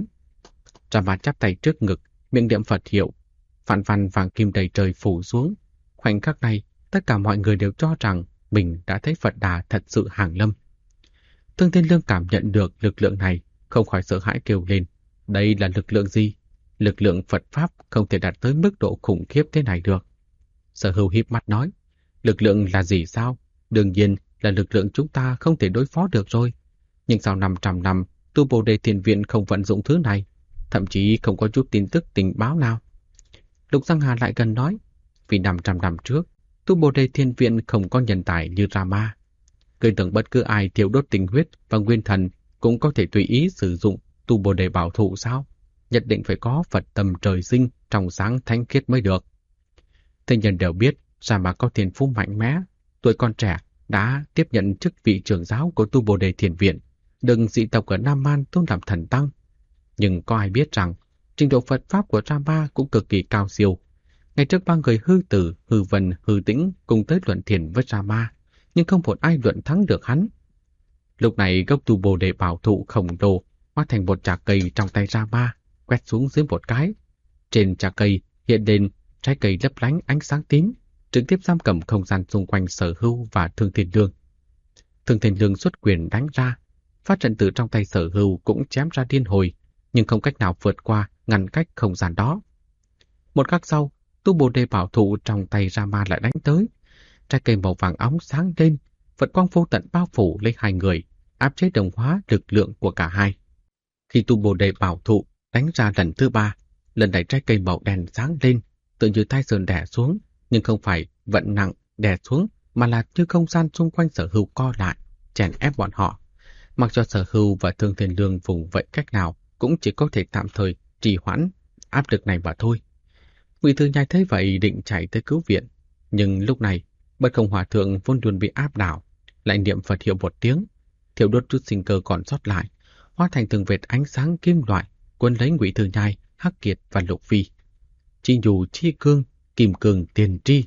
Rama chắp tay trước ngực, miệng niệm Phật hiệu, phản phàn vàng kim đầy trời phủ xuống. Khoảnh khắc này, tất cả mọi người đều cho rằng mình đã thấy Phật Đà thật sự hàng lâm. Thương Thiên Lương cảm nhận được lực lượng này, không khỏi sợ hãi kêu lên: đây là lực lượng gì? Lực lượng Phật Pháp không thể đạt tới mức độ khủng khiếp thế này được. Sở Hưu híp mắt nói: lực lượng là gì sao? Đương nhiên là lực lượng chúng ta không thể đối phó được rồi. Nhưng sau 500 năm, Tu Bồ Đề Thiền Viện không vận dụng thứ này, thậm chí không có chút tin tức tình báo nào. Lục Giang Hà lại gần nói: vì 500 năm trước, Tu Bồ Đề Thiên Viện không có nhân tài như Rama. Người tưởng bất cứ ai thiếu đốt tình huyết và nguyên thần cũng có thể tùy ý sử dụng Tu Bồ Đề bảo thụ sao? Nhất định phải có Phật tâm trời sinh, trong sáng thánh khiết mới được. Thế nhân đều biết Rama có thiên phú mạnh mẽ, tuổi còn trẻ đã tiếp nhận chức vị trưởng giáo của Tu Bồ Đề Thiền Viện, được dị tộc ở Nam Man tôn làm thần tăng. Nhưng có ai biết rằng trình độ Phật Pháp của Rama cũng cực kỳ cao siêu. Ngày trước ba người Hư Tử, Hư Vân, Hư Tĩnh cùng tới luận thiền với Rama, nhưng không một ai luận thắng được hắn. Lúc này gốc Tu Bồ Đề bảo thụ khổng lồ hóa thành một chạc cây trong tay Rama, quét xuống dưới một cái. Trên chạc cây hiện lên trái cây lấp lánh ánh sáng tím, trực tiếp giam cầm không gian xung quanh Sở Hưu và Thương Thiên Lương. Thương Thiên Lương xuất quyền đánh ra, phát trận từ trong tay Sở Hưu cũng chém ra điên hồi, nhưng không cách nào vượt qua ngăn cách không gian đó. Một khắc sau, Tu Bồ Đề bảo thụ trong tay Rama lại đánh tới. Trái cây màu vàng óng sáng lên, Phật quang vô tận bao phủ lấy hai người, áp chế đồng hóa lực lượng của cả hai. Khi tu Bồ Đề bảo thụ đánh ra lần thứ ba, lần này trái cây màu đen sáng lên, tự như tai sơn đè xuống, nhưng không phải vận nặng đè xuống, mà là như không gian xung quanh Sở Hưu co lại, chèn ép bọn họ. Mặc cho Sở Hưu và Thương Thiên Lương vùng vậy cách nào, cũng chỉ có thể tạm thời trì hoãn áp lực này mà thôi. Ngụy Thư Nhai thấy vậy định chạy tới cứu viện, nhưng lúc này Bất Không Hòa Thượng vốn luôn bị áp đảo, lại niệm Phật hiệu một tiếng, thiêu đốt chút sinh cơ còn sót lại, hóa thành từng vệt ánh sáng kim loại cuốn lấy Ngụy Thư Nhai, Hắc Kiệt và Lục Phi. Chi nhù chi cương, kim cương tiền tri.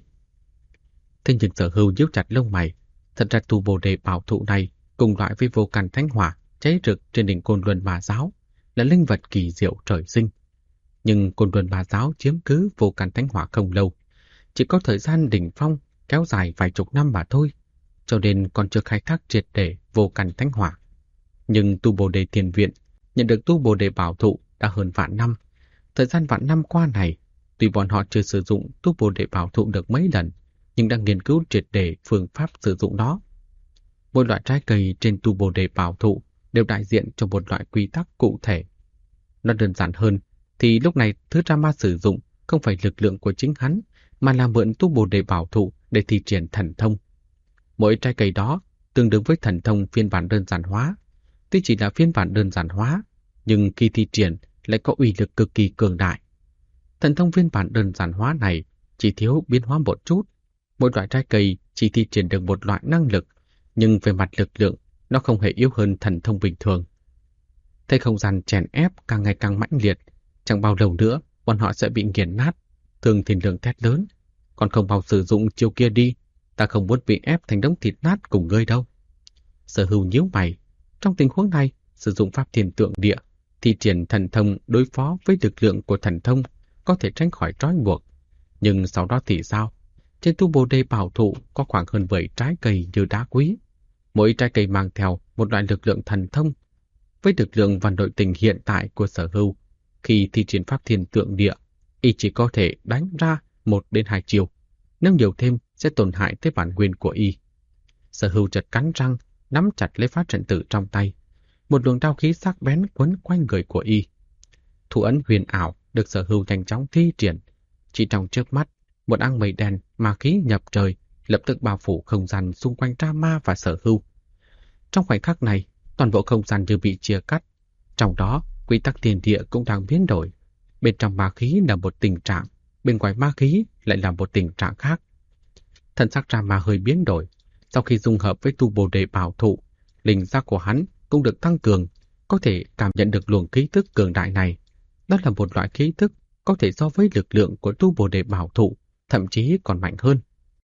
Thế nhưng Sở Hưu nhíu chặt lông mày, thật ra tu Bồ Đề bảo thụ này cùng loại với vô can thánh hỏa cháy rực trên đỉnh Côn Luân Ma Giáo, là linh vật kỳ diệu trời sinh. Nhưng Côn Luân Ma Giáo chiếm cứ vô can thánh hỏa không lâu, chỉ có thời gian đỉnh phong kéo dài vài chục năm mà thôi, cho nên còn chưa khai thác triệt để vô can thánh hỏa. Nhưng tu Bồ Đề Thiền Viện nhận được tu Bồ Đề bảo thụ đã hơn vạn năm. Thời gian vạn năm qua này, tuy bọn họ chưa sử dụng tu Bồ Đề bảo thụ được mấy lần, nhưng đang nghiên cứu triệt để phương pháp sử dụng nó. Mỗi loại trái cây trên tu Bồ Đề bảo thụ đều đại diện cho một loại quy tắc cụ thể. Nó đơn giản hơn, thì lúc này thứ Rama sử dụng không phải lực lượng của chính hắn, mà là mượn tu Bồ Đề bảo thụ để thi triển thần thông. Mỗi trái cây đó tương đương với thần thông phiên bản đơn giản hóa. Tuy chỉ là phiên bản đơn giản hóa, nhưng khi thi triển lại có uy lực cực kỳ cường đại. Thần thông phiên bản đơn giản hóa này chỉ thiếu biến hóa một chút. Mỗi loại trái cây chỉ thi triển được một loại năng lực, nhưng về mặt lực lượng, nó không hề yếu hơn thần thông bình thường. Thấy không gian chèn ép càng ngày càng mãnh liệt, chẳng bao lâu nữa bọn họ sẽ bị nghiền nát. Thương Thiên Lương thét lớn, còn không mau sử dụng chiêu kia đi, ta không muốn bị ép thành đống thịt nát cùng ngươi đâu. Sở Hưu nhíu mày, trong tình huống này, sử dụng pháp thiên tượng địa, thi triển thần thông đối phó với lực lượng của thần thông có thể tránh khỏi trói buộc. Nhưng sau đó thì sao? Trên tu Bồ Đề bảo thụ có khoảng hơn 10 trái cây như đá quý. Mỗi trái cây mang theo một loại lực lượng thần thông. Với lực lượng và nội tình hiện tại của Sở Hưu, khi thi triển pháp thiên tượng địa, y chỉ có thể đánh ra 1 đến 2 chiêu. Nếu nhiều thêm sẽ tổn hại tới bản nguyên của y. Sở Hưu chợt cắn răng, nắm chặt lấy phát trận tử trong tay. Một luồng đao khí sắc bén quấn quanh người của y. Thủ ấn huyền ảo được Sở Hưu nhanh chóng thi triển. Chỉ trong chớp mắt, một áng mây đen ma khí nhập trời lập tức bao phủ không gian xung quanh Rama và Sở Hưu. Trong khoảnh khắc này, toàn bộ không gian như bị chia cắt. Trong đó, quy tắc thiên địa cũng đang biến đổi. Bên trong ma khí là một tình trạng, bên ngoài ma khí lại là một tình trạng khác. Thân xác Rama hơi biến đổi. Sau khi dung hợp với tu Bồ Đề bảo thụ, linh giác của hắn cũng được tăng cường, có thể cảm nhận được luồng khí tức cường đại này. Đó là một loại khí tức có thể so với lực lượng của tu Bồ Đề bảo thụ, thậm chí còn mạnh hơn.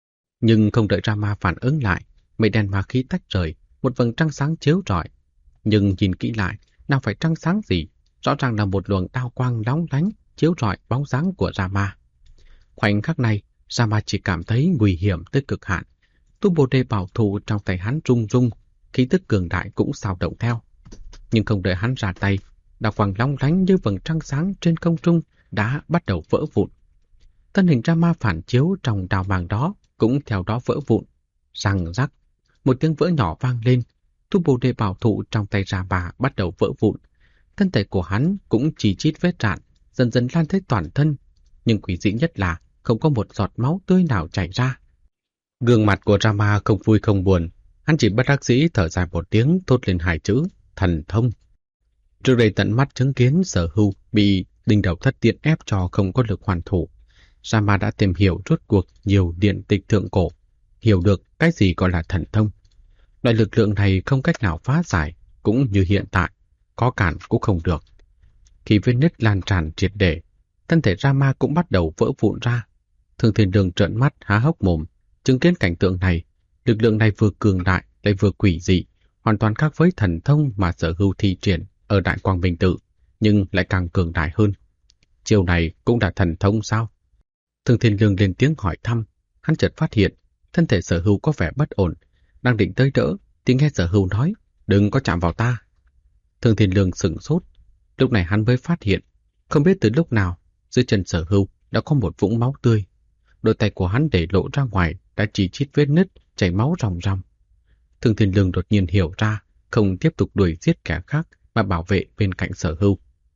Nhưng không đợi Rama phản ứng lại, mây đen ma khí tách rời, một vầng trăng sáng chiếu rọi. Nhưng nhìn kỹ lại, nào phải trăng sáng gì, rõ ràng là một luồng đao quang lóng lánh chiếu rọi bóng dáng của Rama. Khoảnh khắc này, Rama chỉ cảm thấy nguy hiểm tới cực hạn. Tu Bồ Đề bảo thụ trong tay hắn rung rung, khí tức cường đại cũng xao động theo. Nhưng không đợi hắn ra tay, đao quang long lánh như vầng trăng sáng trên không trung đã bắt đầu vỡ vụn. Thân hình Rama phản chiếu trong đao màng đó cũng theo đó vỡ vụn. Răng rắc, một tiếng vỡ nhỏ vang lên. Tu Bồ Đề bảo thụ trong tay Rama bắt đầu vỡ vụn. Thân thể của hắn cũng chỉ chít vết rạn, dần dần lan tới toàn thân. Nhưng quỷ dị nhất là không có một giọt máu tươi nào chảy ra. Gương mặt của Rama không vui không buồn, hắn chỉ bất đắc dĩ thở dài một tiếng, thốt lên 2 chữ thần thông. Trước đây tận mắt chứng kiến Sở Hưu bị Đinh Đầu Thất tiện ép cho không có lực hoàn thủ, Rama đã tìm hiểu rốt cuộc nhiều điện tịch thượng cổ, hiểu được cái gì gọi là thần thông. Loại lực lượng này không cách nào phá giải, cũng như hiện tại, có cản cũng không được. Khi vết nứt lan tràn triệt để, thân thể Rama cũng bắt đầu vỡ vụn ra. Thương Thiên Lương trợn mắt há hốc mồm, chứng kiến cảnh tượng này. Lực lượng này vừa cường đại lại vừa quỷ dị, hoàn toàn khác với thần thông mà Sở Hưu thi triển ở Đại Quang Minh Tự, nhưng lại càng cường đại hơn. Chiêu này cũng là thần thông sao? Thương Thiên Lương lên tiếng hỏi thăm. Hắn chợt phát hiện thân thể Sở Hưu có vẻ bất ổn, đang định tới đỡ thì nghe Sở Hưu nói: "Đừng có chạm vào ta." Thương Thiên Lương sửng sốt. Lúc này hắn mới phát hiện, không biết từ lúc nào dưới chân Sở Hưu đã có một vũng máu tươi. Đôi tay của hắn để lộ ra ngoài đã chỉ chít vết nứt, chảy máu ròng ròng. Thương Thiên Lương đột nhiên hiểu ra, không tiếp tục đuổi giết kẻ khác mà bảo vệ bên cạnh Sở Hưu.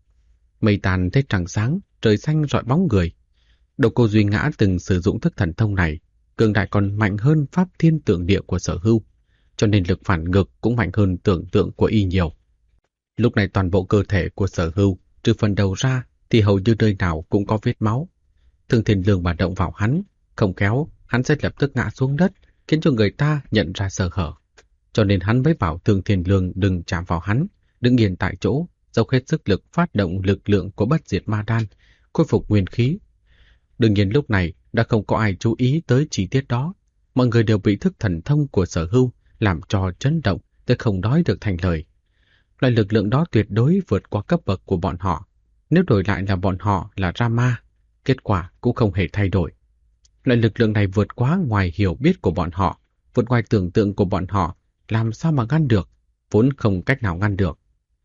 Mây tàn thấy trăng sáng, trời xanh rọi bóng người. Độc Cô Duy Ngã từng sử dụng thức thần thông này, cường đại còn mạnh hơn pháp thiên tượng địa của Sở Hưu, cho nên lực phản ngược cũng mạnh hơn tưởng tượng của y nhiều. Lúc này toàn bộ cơ thể của Sở Hưu, trừ phần đầu ra thì hầu như nơi nào cũng có vết máu. Thương Thiên Lương mà động vào hắn, không khéo hắn sẽ lập tức ngã xuống đất, khiến cho người ta nhận ra sơ hở. Cho nên hắn mới bảo Thương Thiên Lương đừng chạm vào hắn, đứng yên tại chỗ, dốc hết sức lực phát động lực lượng của bất diệt ma đan, khôi phục nguyên khí. Đương nhiên lúc này đã không có ai chú ý tới chi tiết đó. Mọi người đều bị thức thần thông của Sở Hưu làm cho chấn động tới không nói được thành lời. Loại lực lượng đó tuyệt đối vượt qua cấp bậc của bọn họ. Nếu đổi lại là bọn họ là Rama, kết quả cũng không hề thay đổi. Loại lực lượng này vượt quá ngoài hiểu biết của bọn họ, vượt ngoài tưởng tượng của bọn họ, làm sao mà ngăn được, vốn không cách nào ngăn được.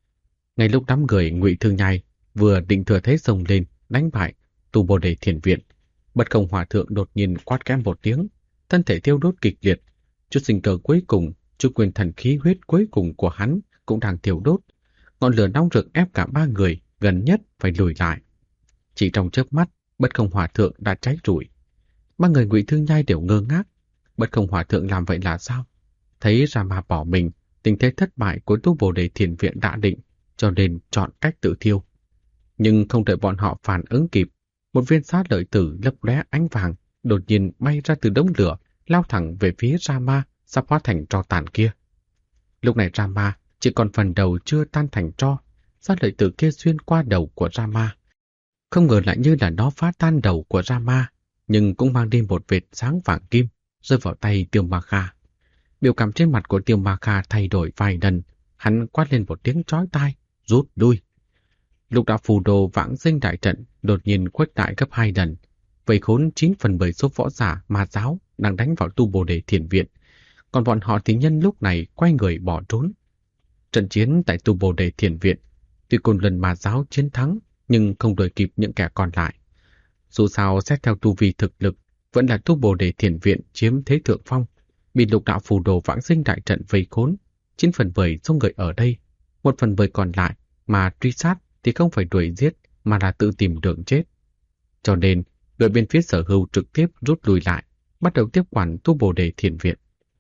Ngay lúc đám người Ngụy Thương Nhai vừa định thừa thế xông lên đánh bại Tu Bồ Đề Thiền Viện, Bất Không Hòa Thượng đột nhiên quát kém một tiếng, thân thể thiêu đốt kịch liệt, chút sinh cơ cuối cùng, chút quyền thần khí huyết cuối cùng của hắn cũng đang thiêu đốt. Ngọn lửa nóng rực ép cả ba người gần nhất phải lùi lại. Chỉ trong chớp mắt, Bất Không Hòa Thượng đã cháy rụi. Ba người Ngụy Thương Nhai đều ngơ ngác. Bất Không Hòa Thượng làm vậy là sao? Thấy Rama bỏ mình, tình thế thất bại của Tu Bồ Đề Thiền Viện đã định, cho nên chọn cách tự thiêu. Nhưng không đợi bọn họ phản ứng kịp, một viên sát lợi tử lấp lóe ánh vàng đột nhiên bay ra từ đống lửa, lao thẳng về phía Rama sắp hóa thành tro tàn kia. Lúc này Rama chỉ còn phần đầu chưa tan thành tro, sát lợi tử kia xuyên qua đầu của Rama. Không ngờ lại như là nó phá tan đầu của Rama, nhưng cũng mang đi một vệt sáng vàng kim rơi vào tay Tiêu Ma Kha. Biểu cảm trên mặt của Tiêu Ma Kha thay đổi vài lần, hắn quát lên một tiếng chói tai, rút lui. Lục đạo phù đồ vãng sinh đại trận đột nhiên khuếch đại gấp 2 lần, vây khốn 9/10 số võ giả ma giáo đang đánh vào Tu Bồ Đề Thiền Viện, còn bọn họ thì nhân lúc này quay người bỏ trốn. Trận chiến tại Tu Bồ Đề Thiền Viện, tuy Côn Luân ma giáo chiến thắng nhưng không đuổi kịp những kẻ còn lại. Dù sao xét theo tu vi thực lực, vẫn là Tu Bồ Đề Thiền Viện chiếm thế thượng phong, bị lục đạo phù đồ vãng sinh đại trận vây khốn. 9/10 số người ở đây, 1/10 còn lại mà truy sát thì không phải đuổi giết mà là tự tìm đường chết. Cho nên, đội bên phía Sở Hưu trực tiếp rút lui lại, bắt đầu tiếp quản Tu Bồ Đề Thiền Viện.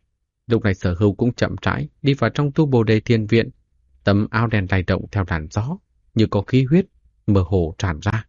Lúc này Sở Hưu cũng chậm rãi đi vào trong Tu Bồ Đề Thiền Viện, tấm áo đen lay động theo làn gió, như có khí huyết mơ hồ tràn ra.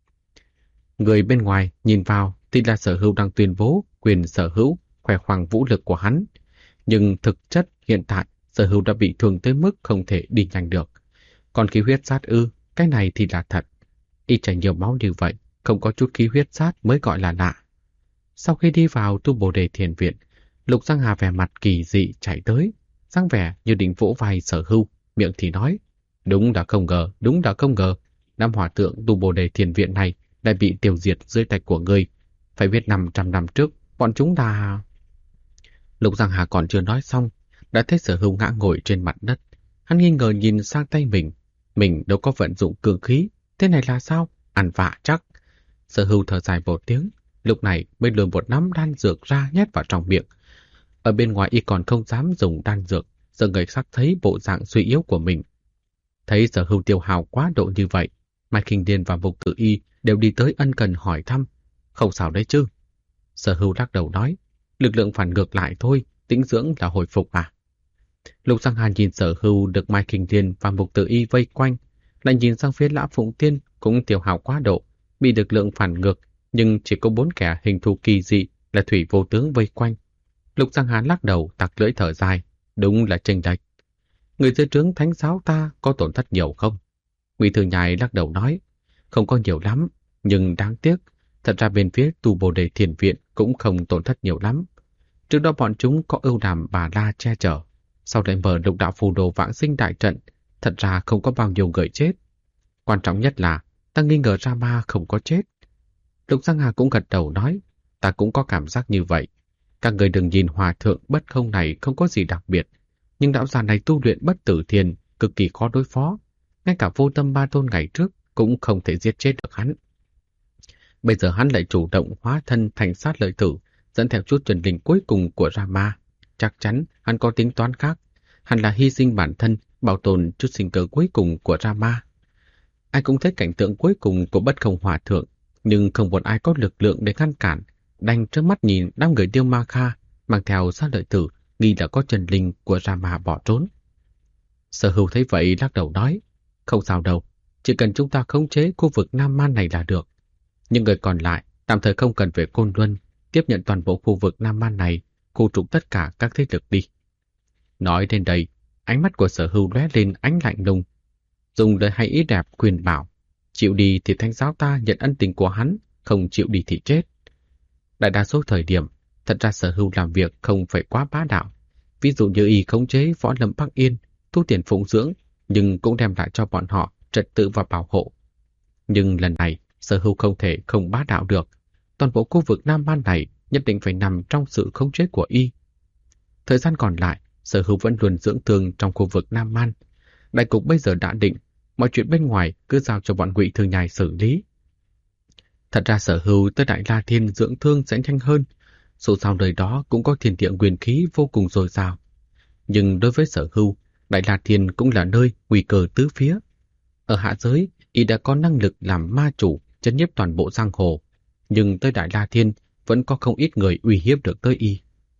Người bên ngoài nhìn vào thì là Sở Hưu đang tuyên bố quyền sở hữu, khoe khoang vũ lực của hắn. Nhưng thực chất hiện tại Sở Hưu đã bị thương tới mức không thể đi nhanh được. Còn khí huyết sát ư, cái này thì là thật. Y chảy nhiều máu như vậy, không có chút khí huyết sát mới gọi là lạ. Sau khi đi vào Tu Bồ Đề Thiền Viện, Lục Giang Hà vẻ mặt kỳ dị chạy tới, dáng vẻ như định vỗ vai Sở Hưu, miệng thì nói: đúng đã không ngờ, đúng đã không ngờ, năm hòa thượng Tu Bồ Đề Thiền Viện này lại bị tiêu diệt dưới tay của ngươi. Phải biết 500 năm trước, bọn chúng đã... Lục Giang Hà còn chưa nói xong, đã thấy Sở Hưu ngã ngồi trên mặt đất. Hắn nghi ngờ nhìn sang tay mình đâu có vận dụng cường khí, thế này là sao? Ăn vạ chắc. Sở Hưu thở dài một tiếng, lúc này mới lừa một nắm đan dược ra nhét vào trong miệng. Ở bên ngoài y còn không dám dùng đan dược, sợ người khác thấy bộ dạng suy yếu của mình. Thấy Sở Hưu tiêu hào quá độ như vậy, Mai Kinh Điền và Mục Tử Y đều đi tới ân cần hỏi thăm. Không sao đấy chứ? Sở Hưu lắc đầu nói, lực lượng phản ngược lại thôi, tĩnh dưỡng là hồi phục à? Lục Giang Hà nhìn Sở Hưu được Mai Kinh Điền và Mục Tử Y vây quanh, lại nhìn sang phía Lã Phụng Tiên cũng tiêu hào quá độ, bị lực lượng phản ngược, nhưng chỉ có 4 kẻ hình thù kỳ dị là thủy vô tướng vây quanh. Lục Giang Hà lắc đầu tặc lưỡi thở dài, đúng là chênh lệch. Người dưới trướng thánh giáo ta có tổn thất nhiều không? Ngụy Thừa Nhai lắc đầu nói, không có nhiều lắm, nhưng đáng tiếc, thật ra bên phía Tu Bồ Đề Thiền Viện cũng không tổn thất nhiều lắm. Trước đó bọn chúng có ưu đàm Bà La che chở, sau lại mở lục đạo phù đồ vãng sinh đại trận, thật ra không có bao nhiêu người chết. Quan trọng nhất là ta nghi ngờ Rama không có chết. Lục Giang Hà cũng gật đầu nói, ta cũng có cảm giác như vậy. Các người đừng nhìn hòa thượng bất không này không có gì đặc biệt, nhưng đạo giả này tu luyện bất tử thiền cực kỳ khó đối phó. Ngay cả Vô Tâm Ba Tôn ngày trước cũng không thể giết chết được hắn. Bây giờ hắn lại chủ động hóa thân thành sát lợi tử, dẫn theo chút chân linh cuối cùng của Rama. chắc chắn hắn có tính toán khác. Hắn là hy sinh bản thân, bảo tồn chút sinh cơ cuối cùng của Rama. Ai cũng thấy cảnh tượng cuối cùng của Bất Không Hòa Thượng, nhưng không một ai có lực lượng để ngăn cản. Đành trơ mắt nhìn đám người Điêu Ma Kha mang theo Sát Lợi Tử nghi là có chân linh của Rama bỏ trốn. Sở Hưu thấy vậy lắc đầu nói, không sao đâu, chỉ cần chúng ta khống chế khu vực Nam Man này là được. Những người còn lại tạm thời không cần về Côn Luân, tiếp nhận toàn bộ khu vực Nam Man này, khu trục tất cả các thế lực đi. Nói đến đây, ánh mắt của Sở Hưu lóe lên ánh lạnh lùng, dùng lời hay ý đẹp khuyên bảo, chịu đi thì thánh giáo ta nhận ân tình của hắn, không chịu đi thì chết. Đại đa số thời điểm, thật ra Sở Hưu làm việc không phải quá bá đạo. Ví dụ như y khống chế Võ Lâm Bắc Yên, thu tiền phụng dưỡng, nhưng cũng đem lại cho bọn họ trật tự và bảo hộ. Nhưng lần này, Sở Hưu không thể không bá đạo được. Toàn bộ khu vực Nam Man này nhất định phải nằm trong sự khống chế của y. Thời gian còn lại, Sở Hưu vẫn luôn dưỡng thương trong khu vực Nam Man. Đại cục bây giờ đã định, mọi chuyện bên ngoài cứ giao cho bọn Ngụy Thư Nhai xử lý. Thật ra Sở Hưu tới Đại La Thiên dưỡng thương sẽ nhanh hơn, dù sao nơi đó cũng có thiên địa nguyên khí vô cùng dồi dào. Nhưng đối với Sở Hưu, Đại La Thiên cũng là nơi nguy cơ tứ phía. Ở hạ giới, y đã có năng lực làm ma chủ, trấn nhiếp toàn bộ giang hồ, nhưng tới Đại La Thiên vẫn có không ít người uy hiếp được tới y.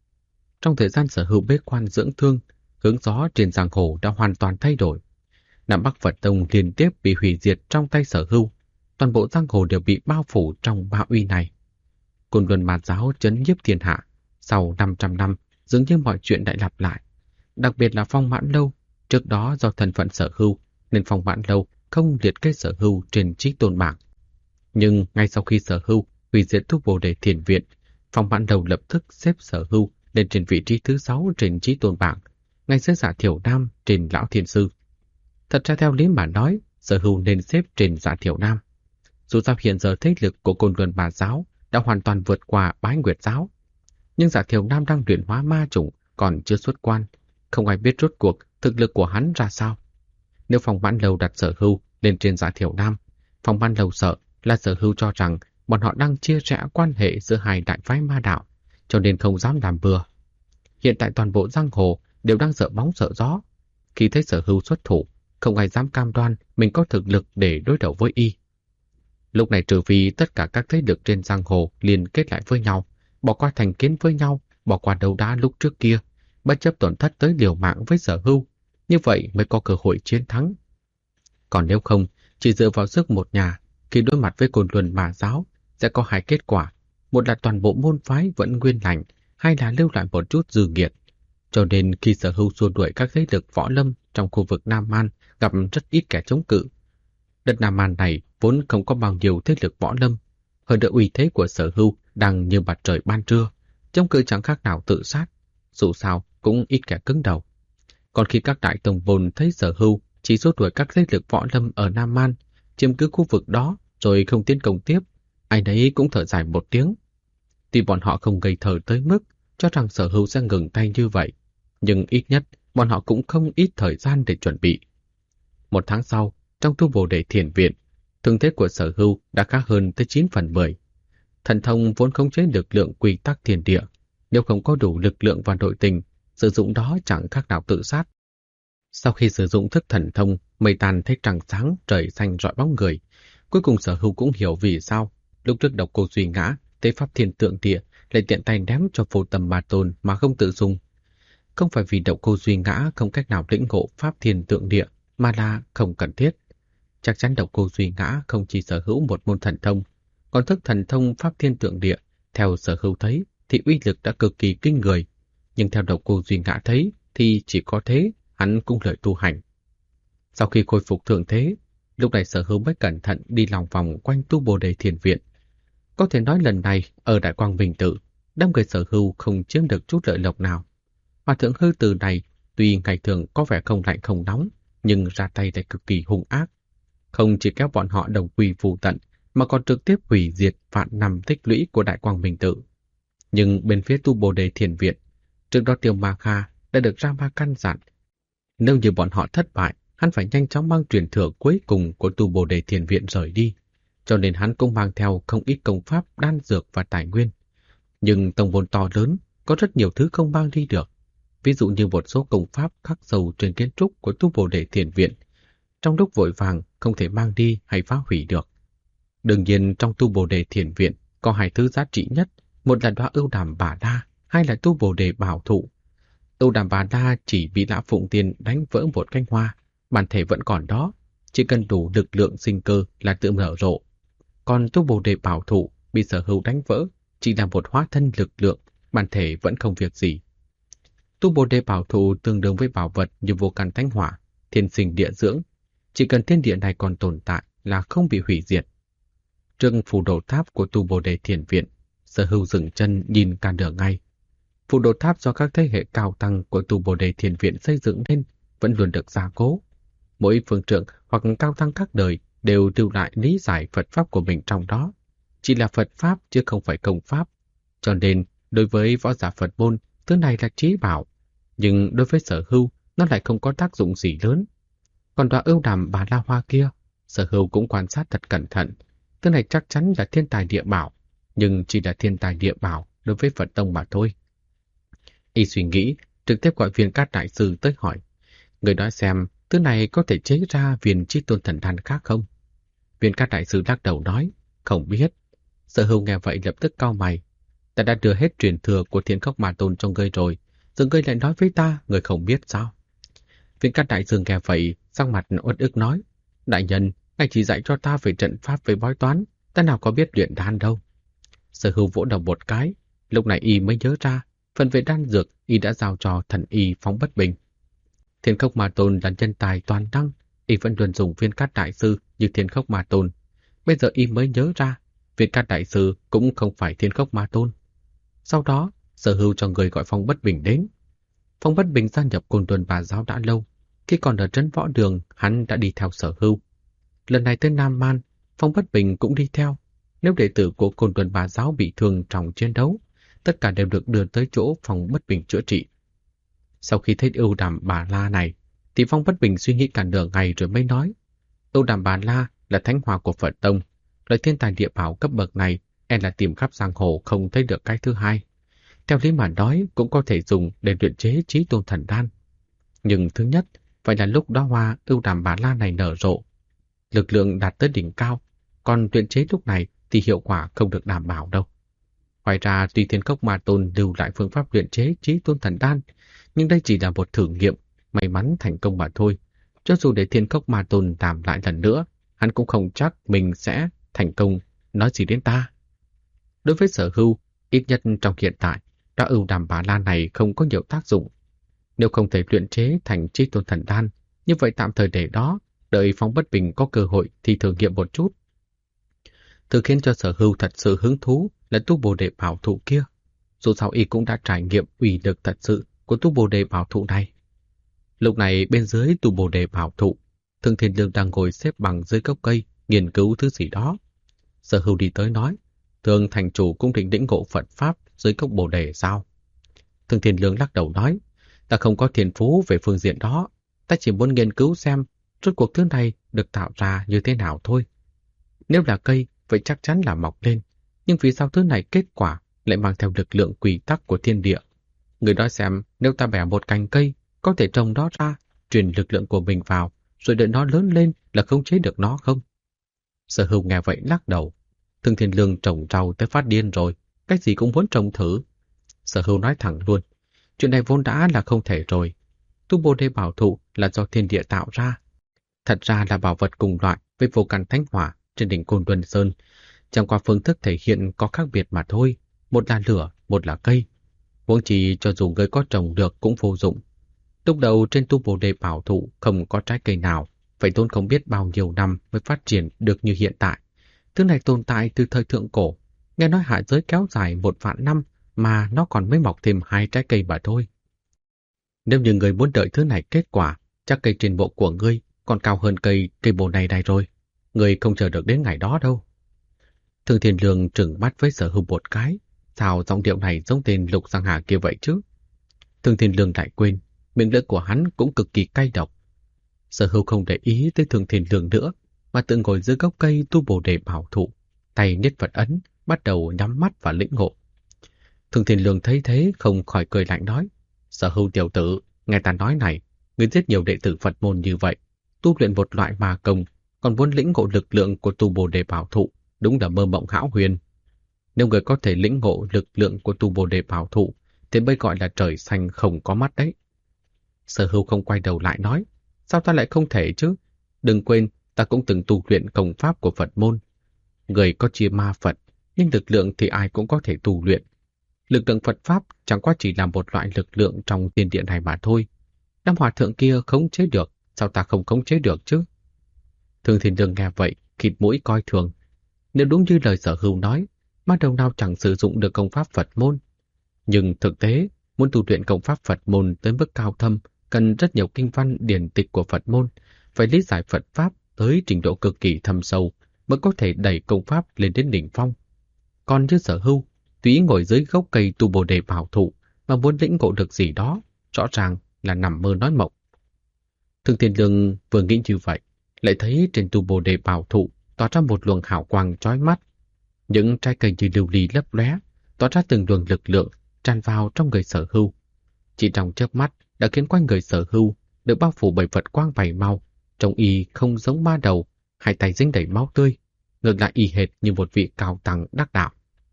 Trong thời gian Sở Hưu bế quan dưỡng thương, hướng gió trên giang hồ đã hoàn toàn thay đổi. Nam Bắc Phật Tông liên tiếp bị hủy diệt trong tay Sở Hưu, toàn bộ giang hồ đều bị bao phủ trong ba uy này. Côn Luân Ma giáo trấn nhiếp thiên hạ, sau 500 năm dường như mọi chuyện lại lặp lại. Đặc biệt là Phong Mãn Lâu, trước đó do thân phận Sở Hưu nên Phong Mãn Lâu không liệt kê Sở Hưu trên Chí Tôn bảng. Nhưng ngay sau khi Sở Hưu hủy diệt Thu Bồ Đề Thiền Viện, Phong Mãn Lâu lập tức xếp Sở Hưu lên trên vị trí thứ 6 trên Chí Tôn bảng, ngay dưới Dạ Thiểu Nam trên Lão Thiên Sư. Thật ra theo lý mà nói, Sở Hưu nên xếp trên Dạ Thiểu Nam. Dù sao hiện giờ thế lực của Côn Luân Ma giáo đã hoàn toàn vượt qua Bái Nguyệt giáo, nhưng Dạ Thiểu Nam đang luyện hóa ma chủng, còn chưa xuất quan, không ai biết rốt cuộc thực lực của hắn ra sao. Nếu Phong Mãn Lâu đặt Sở Hưu lên trên Dạ Thiểu Nam, Phong Mãn Lâu sợ là Sở Hưu cho rằng bọn họ đang chia rẽ quan hệ giữa hai đại phái ma đạo, cho nên không dám làm bừa. Hiện tại toàn bộ giang hồ đều đang sợ bóng sợ gió. Khi thấy Sở Hưu xuất thủ, không ai dám cam đoan mình có thực lực để đối đầu với y. Lúc này trừ phi tất cả các thế lực trên giang hồ liên kết lại với nhau, bỏ qua thành kiến với nhau, bỏ qua đấu đá lúc trước kia, bất chấp tổn thất tới liều mạng với Sở Hưu, như vậy mới có cơ hội chiến thắng. Còn nếu không, chỉ dựa vào sức một nhà, khi đối mặt với Côn Luân Ma giáo, sẽ có hai kết quả. Một là toàn bộ môn phái vẫn nguyên lành, hai là lưu lại một chút dư nghiệt. Cho nên khi Sở Hưu xua đuổi các thế lực võ lâm trong khu vực Nam Man gặp rất ít kẻ chống cự. Đất Nam Man này vốn không có bao nhiêu thế lực võ lâm, hơn nữa uy thế của Sở Hưu đang như mặt trời ban trưa, chống cự chẳng khác nào tự sát, dù sao cũng ít kẻ cứng đầu. Còn khi các đại tông môn thấy Sở Hưu chỉ xua đuổi các thế lực võ lâm ở Nam Man, chiếm cứ khu vực đó rồi không tiến công tiếp, ai nấy cũng thở dài một tiếng. Tuy bọn họ không ngây thơ tới mức cho rằng Sở Hưu sẽ ngừng tay như vậy, nhưng ít nhất bọn họ cũng không ít thời gian để chuẩn bị. Một tháng sau, trong Thu Bồ Đề Thiền Viện, thương thế của Sở Hưu đã khác hơn tới 9/10. Thần thông vốn khống chế lực lượng quy tắc thiên địa, nếu không có đủ lực lượng và nội tình, sử dụng đó chẳng khác nào tự sát. Sau khi sử dụng thức thần thông, mây tàn thấy trăng sáng, trời xanh rọi bóng người, cuối cùng Sở Hưu cũng hiểu vì sao lúc trước Độc Cô Duy ngã, tế pháp thiên tượng địa lại tiện tay ném cho Vô Tâm Ma Tôn mà không tự dùng. Không phải vì Độc Cô Duy ngã không cách nào lĩnh ngộ pháp thiên tượng địa, mà là không cần thiết. Chắc chắn Độc Cô Duy ngã không chỉ sở hữu một môn thần thông, còn thức thần thông pháp thiên tượng địa, theo Sở Hưu thấy thì uy lực đã cực kỳ kinh người, nhưng theo Độc Cô Duy ngã thấy thì chỉ có thế hắn cũng lợi tu hành. Sau khi khôi phục thượng thế, lúc này Sở Hưu mới cẩn thận đi lòng vòng quanh Tu Bồ Đề Thiền Viện. Có thể nói lần này ở Đại Quang Bình Tự, đám người Sở Hưu không chiếm được chút lợi lộc nào. Hòa thượng hư từ này tuy ngày thường có vẻ không lạnh không nóng, nhưng ra tay lại cực kỳ hung ác. Không chỉ kéo bọn họ đồng quy vu tận, mà còn trực tiếp hủy diệt vạn năm tích lũy của Đại Quang Bình Tự. Nhưng bên phía Tu Bồ Đề Thiền Viện, trước đó Tiêu Ma Kha đã được Rama căn dặn, nếu như bọn họ thất bại, hắn phải nhanh chóng mang truyền thừa cuối cùng của Tu Bồ Đề Thiền Viện rời đi, cho nên hắn cũng mang theo không ít công pháp, đan dược và tài nguyên. Nhưng tông môn to lớn, có rất nhiều thứ không mang đi được. ví dụ như một số công pháp khắc sâu trên kiến trúc của tu Bồ Đề Thiền Viện, trong lúc vội vàng không thể mang đi hay phá hủy được. Đương nhiên trong tu Bồ Đề Thiền Viện có hai thứ giá trị nhất, một là đóa ưu đàm bà đa, hai là tu Bồ Đề bảo thụ. Ưu đàm bà đa chỉ bị Lã Phụng Tiên đánh vỡ một cánh hoa, bản thể vẫn còn đó, chỉ cần đủ lực lượng sinh cơ là tự nở rộ. Còn tu Bồ Đề bảo thụ bị Sở Hữu đánh vỡ, chỉ là một hóa thân lực lượng, bản thể vẫn không việc gì. Tu Bồ Đề bảo thụ tương đương với bảo vật như vô căn thánh hỏa, thiên sinh địa dưỡng, chỉ cần thiên địa này còn tồn tại là không bị hủy diệt. Trước phù đồ tháp của tu Bồ Đề Thiền Viện, Sở Hữu dừng chân nhìn cả nửa ngày. Phù đồ tháp do các thế hệ cao tăng của tu Bồ Đề Thiền Viện xây dựng nên vẫn luôn được gia cố. Mỗi phương trượng hoặc cao tăng các đời đều lưu lại lý giải Phật Pháp của mình trong đó. Chỉ là Phật Pháp chứ không phải công Pháp. Cho nên, đối với võ giả Phật môn, thứ này là trí bảo. Nhưng đối với Sở Hữu, nó lại không có tác dụng gì lớn. Còn đóa ưu đàm bà la hoa kia, Sở Hữu cũng quan sát thật cẩn thận. Thứ này chắc chắn là thiên tài địa bảo, nhưng chỉ là thiên tài địa bảo đối với Phật tông mà thôi. Y suy nghĩ, trực tiếp gọi Viên Cát Đại Sư tới hỏi. Người nói xem, thứ này có thể chế ra viên Chí Tôn thần đan khác không? Viên Cát Đại Sư lắc đầu nói, không biết. Sở Hữu nghe vậy lập tức cau mày. Ta đã đưa hết truyền thừa của Thiên Khốc Ma Tôn cho ngươi rồi, giờ ngươi lại nói với ta, ngươi không biết sao? Viên Cát Đại Sư nghe vậy, sắc mặt uất ức nói, đại nhân, ngài chỉ dạy cho ta về trận pháp với bói toán, ta nào có biết luyện đan đâu. Sở Hữu vỗ đầu một cái, lúc này y mới nhớ ra, phần về đan dược y đã giao cho thần y Phóng Bất Bình. Thiên Khốc Ma Tôn là nhân tài toàn năng, y vẫn luôn dùng Viên Cát Đại Sư như Thiên Khốc Ma Tôn. Bây giờ y mới nhớ ra, Viên Cát Đại Sư cũng không phải Thiên Khốc Ma Tôn. Sau đó, Sở Hữu cho người gọi Phong Bất Bình đến. Phong Bất Bình gia nhập Côn Luân Bà Giáo đã lâu, khi còn ở trấn Võ Đường, hắn đã đi theo Sở Hữu. Lần này tới Nam Man, Phong Bất Bình cũng đi theo. Nếu đệ tử của Côn Luân Bà Giáo bị thương trong chiến đấu, tất cả đều được đưa tới chỗ Phong Bất Bình chữa trị. Sau khi thấy ưu đàm bà la này, thì Phong Bất Bình suy nghĩ cả nửa ngày rồi mới nói, ưu đàm bà la là thánh hoa của Phật tông, loại thiên tài địa bảo cấp bậc này em là tìm khắp giang hồ không thấy được cái thứ hai. Theo lý mà nói cũng có thể dùng để luyện chế Chí Tôn thần đan. Nhưng thứ nhất, phải là lúc đóa hoa ưu đàm bà la này nở rộ, lực lượng đạt tới đỉnh cao, còn luyện chế lúc này thì hiệu quả không được đảm bảo đâu. Ngoài ra, tuy Thiên Khốc Ma Tôn lưu lại phương pháp luyện chế Chí Tôn thần đan, nhưng đây chỉ là một thử nghiệm, may mắn thành công mà thôi. Cho dù để Thiên Khốc Ma Tôn làm lại lần nữa, hắn cũng không chắc mình sẽ thành công, nói gì đến ta. Đối với Sở Hữu, ít nhất trong hiện tại, đóa ưu đàm bà la này không có nhiều tác dụng. Nếu không thể luyện chế thành Chí Tôn thần đan, như vậy tạm thời để đó, đợi Phong Bất Bình có cơ hội thì thử nghiệm một chút. Thứ khiến cho Sở Hữu thật sự hứng thú là tu Bồ Đề bảo thụ kia. Dù sao y cũng đã trải nghiệm uy lực thật sự của tu Bồ Đề bảo thụ này. Lúc này bên dưới tu Bồ Đề bảo thụ, Thương Thiên Lương đang ngồi xếp bằng dưới gốc cây, nghiên cứu thứ gì đó. Sở Hữu đi tới nói, Thương thành chủ cũng định lĩnh ngộ Phật Pháp dưới gốc Bồ Đề sao? Thương Thiên Lương lắc đầu nói, ta không có thiên phú về phương diện đó, ta chỉ muốn nghiên cứu xem rốt cuộc thứ này được tạo ra như thế nào thôi. Nếu là cây, vậy chắc chắn là mọc lên, nhưng vì sao thứ này kết quả lại mang theo lực lượng quy tắc của thiên địa? Người nói xem, nếu ta bẻ một cành cây, có thể trồng nó ra, truyền lực lượng của mình vào, rồi đợi nó lớn lên là khống chế được nó không? Sở Hữu nghe vậy lắc đầu. Thương Thiên Lương trồng rau tới phát điên rồi, cái gì cũng muốn trồng thử. Sở Hữu nói thẳng luôn, chuyện này vốn đã là không thể rồi. Tu Bồ Đề bảo thụ là do thiên địa tạo ra. Thật ra là bảo vật cùng loại với vô căn thánh hỏa trên đỉnh Côn Luân Sơn, chẳng qua phương thức thể hiện có khác biệt mà thôi, một là lửa, một là cây. Huống chi cho dù người có trồng được cũng vô dụng. Lúc đầu trên tu Bồ Đề bảo thụ không có trái cây nào, phải tốn không biết bao nhiêu năm mới phát triển được như hiện tại. Thứ này tồn tại từ thời thượng cổ, nghe nói hạ giới kéo dài 1.000 năm mà nó còn mới mọc thêm 2 trái cây mà thôi. Nếu như người muốn đợi thứ này kết quả, chắc cây trên bộ của ngươi còn cao hơn cây bồ này rồi. Người không chờ được đến ngày đó đâu. Thương Thiên Lương trừng mắt với Sở Hữu một cái. Sao giọng điệu này giống tên Lục Giang Hà kia vậy chứ? Thương Thiên Lương lại quên, miệng lưỡi của hắn cũng cực kỳ cay độc. Sở Hữu không để ý tới Thương Thiên Lương nữa, mà tự ngồi dưới gốc cây tu Bồ Đề bảo thụ, tay niết Phật ấn, bắt đầu nhắm mắt và lĩnh ngộ. Thương Thiên Lương thấy thế không khỏi cười lạnh nói, Sở Hưu tiểu tử, nghe ta nói này, người giết nhiều đệ tử Phật môn như vậy, tu luyện một loại ma công, còn muốn lĩnh ngộ lực lượng của tu Bồ Đề Bảo Thụ, đúng là mơ mộng hão huyền. Nếu người có thể lĩnh ngộ lực lượng của tu Bồ Đề Bảo Thụ, thì mới gọi là trời xanh không có mắt đấy. Sở Hưu không quay đầu lại nói, sao ta lại không thể chứ? Đừng quên, ta cũng từng tu luyện công pháp của Phật môn. Người có chia ma Phật, nhưng lực lượng thì ai cũng có thể tu luyện. Lực lượng Phật Pháp chẳng qua chỉ là một loại lực lượng trong thiên địa này mà thôi. Năm hòa thượng kia khống chế được, sao ta không khống chế được chứ? Thương Thiên Lương nghe vậy, khịt mũi coi thường. Nếu đúng như lời Sở Hưu nói, ma đầu nào chẳng sử dụng được công pháp Phật môn. Nhưng thực tế, muốn tu luyện công pháp Phật môn tới mức cao thâm, cần rất nhiều kinh văn điển tịch của Phật môn, phải lý giải Phật Pháp tới trình độ cực kỳ thâm sâu mới có thể đẩy công pháp lên đến đỉnh phong. Còn như Sở Hưu, tùy ý ngồi dưới gốc cây tu Bồ Đề Bảo Thụ mà muốn lĩnh ngộ được gì đó, rõ ràng là nằm mơ nói mộng. Thương Thiên Lương vừa nghĩ như vậy, lại thấy trên tu Bồ Đề Bảo Thụ tỏa ra một luồng hào quang chói mắt. Những trái cây như lưu ly lấp lóe, tỏa ra từng luồng lực lượng tràn vào trong người Sở Hưu. Chỉ trong chớp mắt đã khiến quanh người Sở Hưu được bao phủ bởi Phật quang bảy màu, trông y không giống ma đầu, hai tay dính đầy máu tươi, ngược lại y hệt như một vị cao tăng đắc đạo.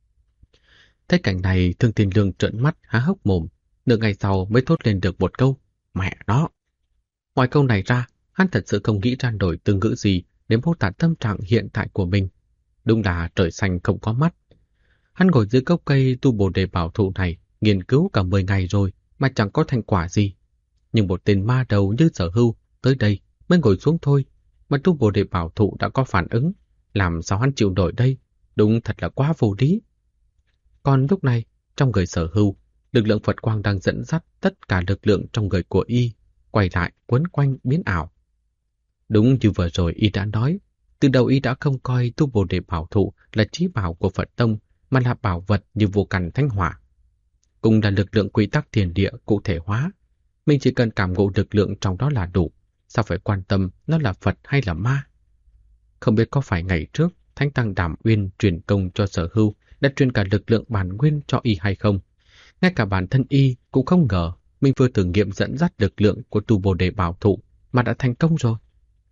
Thấy cảnh này, Thương Thiên Lương trợn mắt há hốc mồm, nửa ngày sau mới thốt lên được một câu, mẹ nó. Ngoài câu này ra, hắn thật sự không nghĩ ra nổi từ ngữ gì để mô tả tâm trạng hiện tại của mình. Đúng là trời xanh không có mắt. Hắn ngồi dưới gốc cây tu Bồ Đề Bảo Thụ này, nghiên cứu cả 10 ngày rồi mà chẳng có thành quả gì. Nhưng một tên ma đầu như Sở Hưu tới đây mới ngồi xuống thôi, mà tu Bồ Đề Bảo Thụ đã có phản ứng. Làm sao hắn chịu nổi đây? Đúng thật là quá vô lý. Còn lúc này, trong người Sở Hưu, lực lượng Phật quang đang dẫn dắt tất cả lực lượng trong người của y, quay lại quấn quanh biến ảo. Đúng như vừa rồi y đã nói, từ đầu y đã không coi tu Bồ Đề Bảo Thụ là chí bảo của Phật tông, mà là bảo vật như vô căn thánh hỏa. Cùng là lực lượng quy tắc thiên địa cụ thể hóa, mình chỉ cần cảm ngộ lực lượng trong đó là đủ, sao phải quan tâm nó là Phật hay là ma? Không biết có phải ngày trước Thánh Tăng Đàm Uyên truyền công cho Sở Hưu đã truyền cả lực lượng bản nguyên cho y hay không? Ngay cả bản thân y cũng không ngờ mình vừa thử nghiệm dẫn dắt lực lượng của tu Bồ Đề Bảo Thụ mà đã thành công rồi.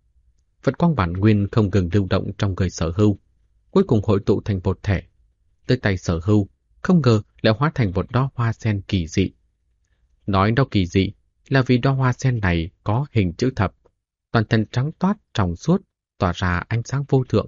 Phật quang bản nguyên không ngừng lưu động trong người Sở Hưu, cuối cùng hội tụ thành một thể. Tới tay Sở Hưu, không ngờ lại hóa thành một đóa hoa sen kỳ dị. Nói nó kỳ dị là vì đóa hoa sen này có hình chữ thập, toàn thân trắng toát trong suốt, tỏa ra ánh sáng vô thượng.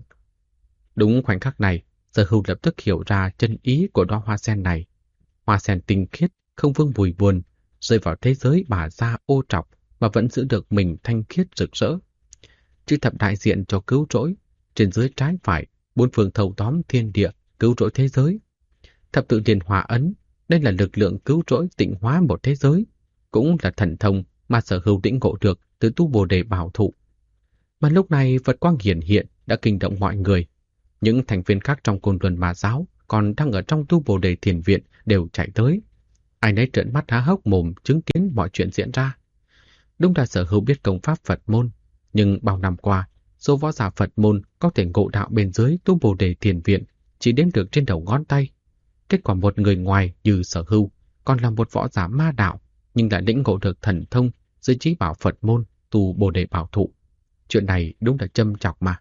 Đúng khoảnh khắc này, Sở Hưu lập tức hiểu ra chân ý của đóa hoa sen này. Hoa sen tinh khiết, không vương mùi buồn, rơi vào thế giới bà gia ô trọc mà vẫn giữ được mình thanh khiết rực rỡ. Chữ thập đại diện cho cứu rỗi, trên dưới trái phải, bốn phương thâu tóm thiên địa, cứu rỗi thế giới. Thập tự liên hòa ấn, đây là lực lượng cứu rỗi tịnh hóa một thế giới, cũng là thần thông mà Sở Hưu lĩnh ngộ được từ tu Bồ Đề Bảo Thụ. Mà lúc này Phật quang hiển hiện đã kinh động mọi người. Những thành viên khác trong Côn Luân Ma giáo còn đang ở trong tu Bồ Đề Thiền Viện đều chạy tới. Ai nấy trợn mắt há hốc mồm chứng kiến mọi chuyện diễn ra. Đúng là Sở Hưu biết công pháp Phật môn, nhưng bao năm qua, số võ giả Phật môn có thể ngộ đạo bên dưới tu Bồ Đề Thiền Viện chỉ đếm được trên đầu ngón tay. Kết quả một người ngoài như Sở Hưu còn là một võ giả ma đạo, nhưng lại lĩnh ngộ được thần thông dưới chí bảo Phật môn tu Bồ Đề Bảo Thụ. Chuyện này đúng là châm chọc mà.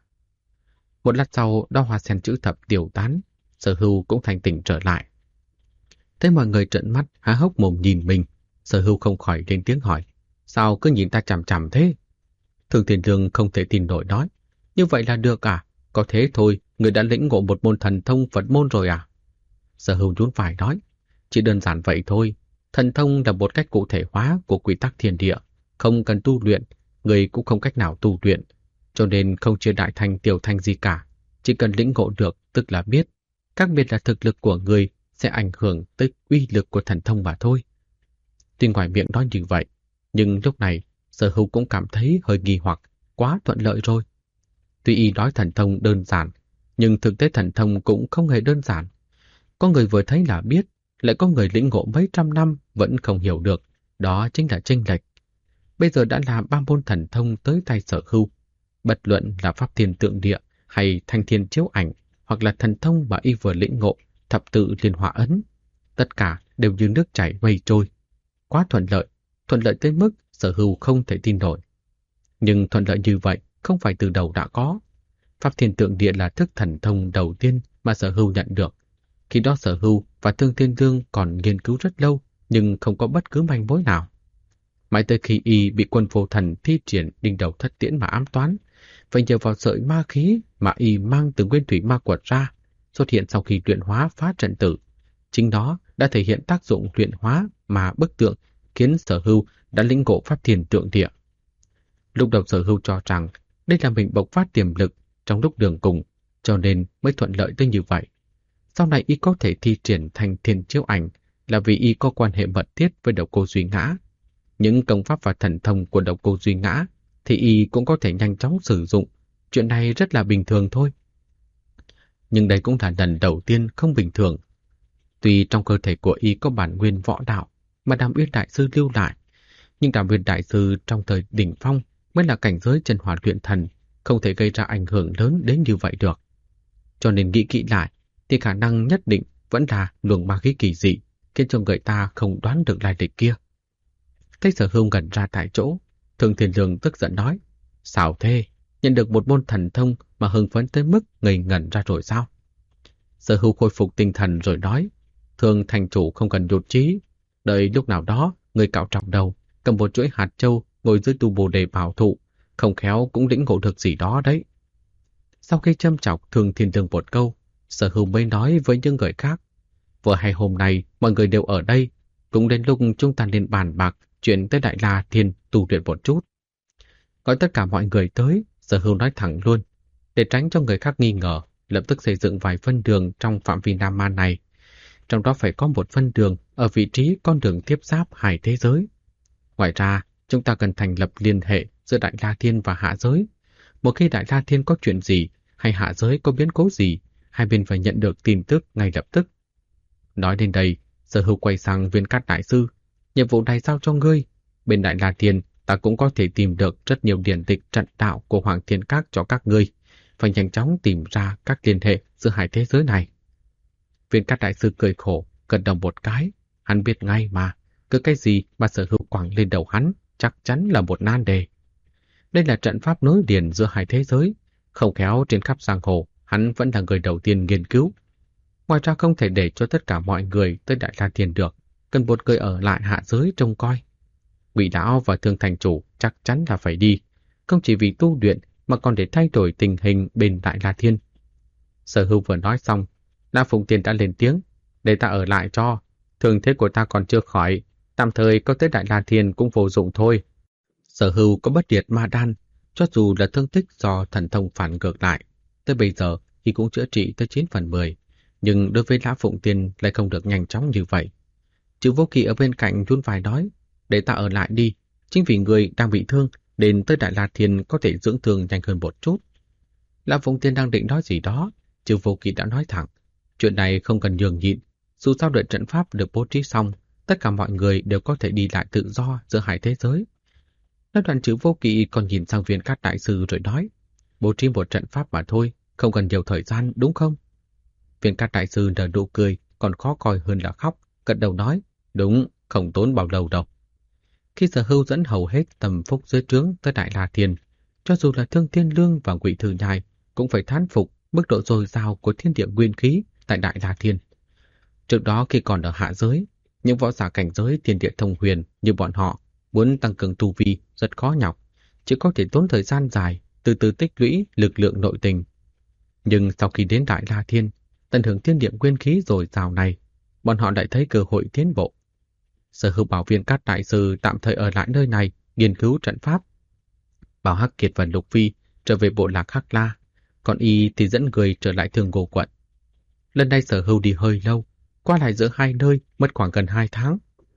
Một lát sau, đóa hoa sen chữ thập tiêu tán, Sở Hưu cũng thành tỉnh trở lại. Thấy mọi người trợn mắt há hốc mồm nhìn mình, Sở Hưu không khỏi lên tiếng hỏi, sao cứ nhìn ta chằm chằm thế? Thương Thiên Lương không thể tin nổi nói, như vậy là được à? Có thế thôi, người đã lĩnh ngộ một môn thần thông Phật môn rồi à? Sở Hưu nhún vai nói, chỉ đơn giản vậy thôi. Thần thông là một cách cụ thể hóa của quy tắc thiên địa, không cần tu luyện, người cũng không cách nào tu luyện, cho nên không chia đại thành tiểu thành gì cả. Chỉ cần lĩnh ngộ được tức là biết, khác biệt là thực lực của người sẽ ảnh hưởng tới uy lực của thần thông mà thôi. Tuy ngoài miệng nói như vậy, nhưng lúc này Sở Hưu cũng cảm thấy hơi nghi hoặc, quá thuận lợi rồi. Tuy y nói thần thông đơn giản, nhưng thực tế thần thông cũng không hề đơn giản. Có người vừa thấy là biết, lại có người lĩnh ngộ mấy trăm năm vẫn không hiểu được, đó chính là chênh lệch. Bây giờ đã là 3 môn thần thông tới tay Sở Hưu, bất luận là pháp thiên tượng địa hay thanh thiên chiếu ảnh, hoặc là thần thông mà y vừa lĩnh ngộ, thập tự liên hòa ấn, tất cả đều như nước chảy mây trôi. quá thuận lợi tới mức Sở Hưu không thể tin nổi. Nhưng thuận lợi như vậy không phải từ đầu đã có. Pháp Thiên Tượng Địa là thức thần thông đầu tiên mà Sở Hưu nhận được. Khi đó Sở Hưu và Thương Thiên Dương còn nghiên cứu rất lâu, nhưng không có bất cứ manh mối nào. Mãi tới khi y bị Quân Vô Thần thi triển đinh đầu thất tiễn mà ám toán, phải nhờ vào sợi ma khí mà y mang từ Nguyên Thủy Ma Quật ra, xuất hiện sau khi luyện hóa phá trận tử. Chính đó đã thể hiện tác dụng luyện hóa mà bức tượng, khiến Sở Hưu đã lĩnh ngộ Pháp Thiên Tượng Địa. Lúc đầu Sở Hưu cho rằng đây là mình bộc phát tiềm lực trong lúc đường cùng, cho nên mới thuận lợi tới như vậy. Sau này y có thể thi triển thành Thiên Chiếu Ảnh là vì y có quan hệ mật thiết với Độc Cô Duy Ngã. Những công pháp và thần thông của Độc Cô Duy Ngã thì y cũng có thể nhanh chóng sử dụng. Chuyện này rất là bình thường thôi. Nhưng đây cũng là lần đầu tiên không bình thường. Tuy trong cơ thể của y có bản nguyên võ đạo mà Đàm Uyên Đại Sư lưu lại, nhưng Đàm Uyên Đại Sư trong thời đỉnh phong mới là cảnh giới chân hỏa luyện thần, không thể gây ra ảnh hưởng lớn đến như vậy được. Cho nên nghĩ kỹ lại, thì khả năng nhất định vẫn là luồng ma khí kỳ dị, khiến cho người ta không đoán được lai lịch kia. Thấy Sở Hưu ngẩn ra tại chỗ, Thương Thiên Dương tức giận nói, sao thế, nhận được một môn thần thông mà hưng phấn tới mức ngây ngẩn ra rồi sao? Sở Hưu khôi phục tinh thần rồi nói, Thương thành chủ không cần nhụt chí, đợi lúc nào đó người cạo trọng đầu, cầm một chuỗi hạt châu ngồi dưới tu bồ đề bảo thụ, không khéo cũng lĩnh ngộ được gì đó đấy. Sau khi châm chọc Thương Thiên Dương một câu, Sở Hưu mới nói với những người khác, vừa hay hôm nay mọi người đều ở đây, cũng đến lúc chúng ta nên bàn bạc chuyện tới Đại La Thiên tu luyện một chút. Gọi tất cả mọi người tới, Sở Hưu nói thẳng luôn, để tránh cho người khác nghi ngờ, lập tức xây dựng vài phân đường trong phạm vi Nam Man này. Trong đó phải có một phân đường ở vị trí con đường tiếp giáp hai thế giới. Ngoài ra, chúng ta cần thành lập liên hệ giữa Đại La Thiên và Hạ Giới. Một khi Đại La Thiên có chuyện gì, hay Hạ Giới có biến cố gì, hai bên phải nhận được tin tức ngay lập tức. Nói đến đây, Sở Hưu quay sang Viên Cát Đại Sư. Nhiệm vụ này giao cho ngươi. Bên Đại La Thiên, ta cũng có thể tìm được rất nhiều điển tịch trận đạo của Hoàng Thiên Các cho các ngươi. Phải nhanh chóng tìm ra các liên hệ giữa hai thế giới này. Viên Cát Đại Sư cười khổ, gật đầu một cái. Hắn biết ngay mà, cứ cái gì mà Sở Hưu quẳng lên đầu hắn, chắc chắn là một nan đề. Đây là trận pháp nối liền giữa hai thế giới. Không khéo trên khắp giang hồ, hắn vẫn là người đầu tiên nghiên cứu. Ngoài ra không thể để cho tất cả mọi người tới Đại La Thiên được, cần một người ở lại Hạ Giới trông coi. Ngụy Lão và Thương thành chủ chắc chắn là phải đi, không chỉ vì tu luyện mà còn để thay đổi tình hình bên Đại La Thiên. Sở Hưu vừa nói xong, La Phụng Tiên đã lên tiếng, để ta ở lại cho, thương thế của ta còn chưa khỏi, tạm thời có tới Đại La Thiên cũng vô dụng thôi. Sở Hưu có bất diệt ma đan, cho dù là thương tích do thần thông phản ngược lại, tới bây giờ thì cũng chữa trị tới 9/10, nhưng đối với La Phụng Tiên lại không được nhanh chóng như vậy. Chữ Vô Kỵ ở bên cạnh run vai nói, để ta ở lại đi, chính vì người đang bị thương, đến tới Đại La Thiên có thể dưỡng thương nhanh hơn một chút. La Phụng Tiên đang định nói gì đó, Chữ Vô Kỵ đã nói thẳng, chuyện này không cần nhường nhịn, dù sao đợi trận pháp được bố trí xong, tất cả mọi người đều có thể đi lại tự do giữa hai thế giới. Nói đoạn Chữ Vô Kỵ còn nhìn sang Viên Cát Đại Sư rồi nói, bố trí một trận pháp mà thôi, không cần nhiều thời gian đúng không? Viên Cát Đại Sư nở nụ cười, còn khó coi hơn là khóc, gật đầu nói, đúng, không tốn bao lâu đâu. Khi Sở Hưu dẫn hầu hết tầm phúc dưới trướng tới Đại La Thiên, cho dù là Thương Thiên Lương và Ngụy Thư Nhai cũng phải thán phục mức độ dồi dào của thiên địa nguyên khí tại Đại La Thiên. Trước đó khi còn ở Hạ Giới, những võ giả cảnh giới thiên địa thông huyền như bọn họ muốn tăng cường tu vi rất khó nhọc, chỉ có thể tốn thời gian dài từ từ tích lũy lực lượng nội tình. Nhưng sau khi đến Đại La Thiên, tận hưởng thiên địa nguyên khí dồi dào này, bọn họ lại thấy cơ hội tiến bộ. Sở Hưu bảo Viên Cát Đại Sư tạm thời ở lại nơi này nghiên cứu trận pháp. Bảo Hắc Kiệt và Lục Phi trở về bộ lạc Hắc La, còn y thì dẫn người trở lại Thương Ngô quận. Lần này Sở Hưu đi hơi lâu, qua lại giữa hai nơi mất khoảng gần 2 tháng.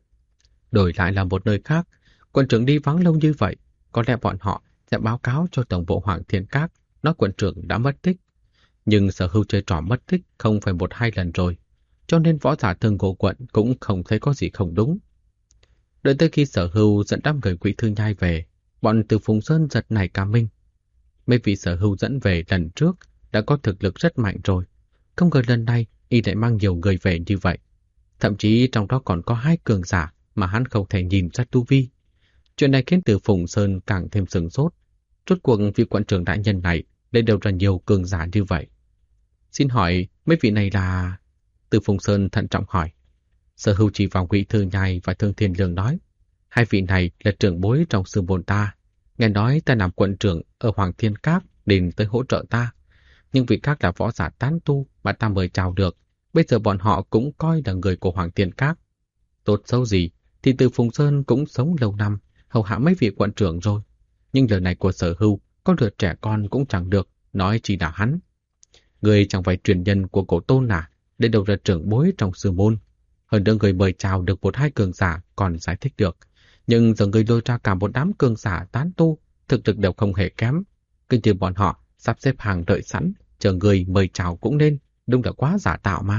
Đổi lại là một nơi khác, quận trưởng đi vắng lâu như vậy, có lẽ bọn họ sẽ báo cáo cho tổng bộ Hoàng Thiên Các nói quận trưởng đã mất tích. Nhưng Sở Hưu chơi trò mất tích không phải 1-2 lần rồi, cho nên võ giả Thương Ngô quận cũng không thấy có gì không đúng. Đợi tới khi Sở Hưu dẫn đám người Ngụy Thư Nhai về, bọn Từ Phùng Sơn giật nảy cả mình. Mấy vị Sở Hưu dẫn về lần trước đã có thực lực rất mạnh rồi, không ngờ lần này y lại mang nhiều người về như vậy. Thậm chí trong đó còn có 2 cường giả mà hắn không thể nhìn ra tu vi. Chuyện này khiến Từ Phùng Sơn càng thêm sửng sốt. Rốt cuộc vị quận trưởng đại nhân này lấy đâu ra nhiều cường giả như vậy? Xin hỏi mấy vị này là... Từ Phùng Sơn thận trọng hỏi. Sở Hưu chỉ vào Ngụy Thư Nhai và Thương Thiên Lương nói, hai vị này là trưởng bối trong sư môn ta. Nghe nói ta làm quận trưởng ở Hoàng Thiên Các đến tới hỗ trợ ta. Nhưng vị khác là võ giả tán tu mà ta mời chào được. Bây giờ bọn họ cũng coi là người của Hoàng Thiên Các. Tốt xấu gì thì Từ Phùng Sơn cũng sống lâu năm, hầu hạ mấy vị quận trưởng rồi. Nhưng lời này của Sở Hưu, có lượt trẻ con cũng chẳng được, nói chỉ là hắn. Người chẳng phải truyền nhân của cổ tôn à, để đâu ra trưởng bối trong sư môn. Hơn nữa người mời chào được một hai cường giả còn giải thích được. Nhưng giờ người lôi ra cả một đám cường giả tán tu, thực lực đều không hề kém. Kinh như bọn họ sắp xếp hàng đợi sẵn, chờ người mời chào cũng nên, đúng là quá giả tạo mà.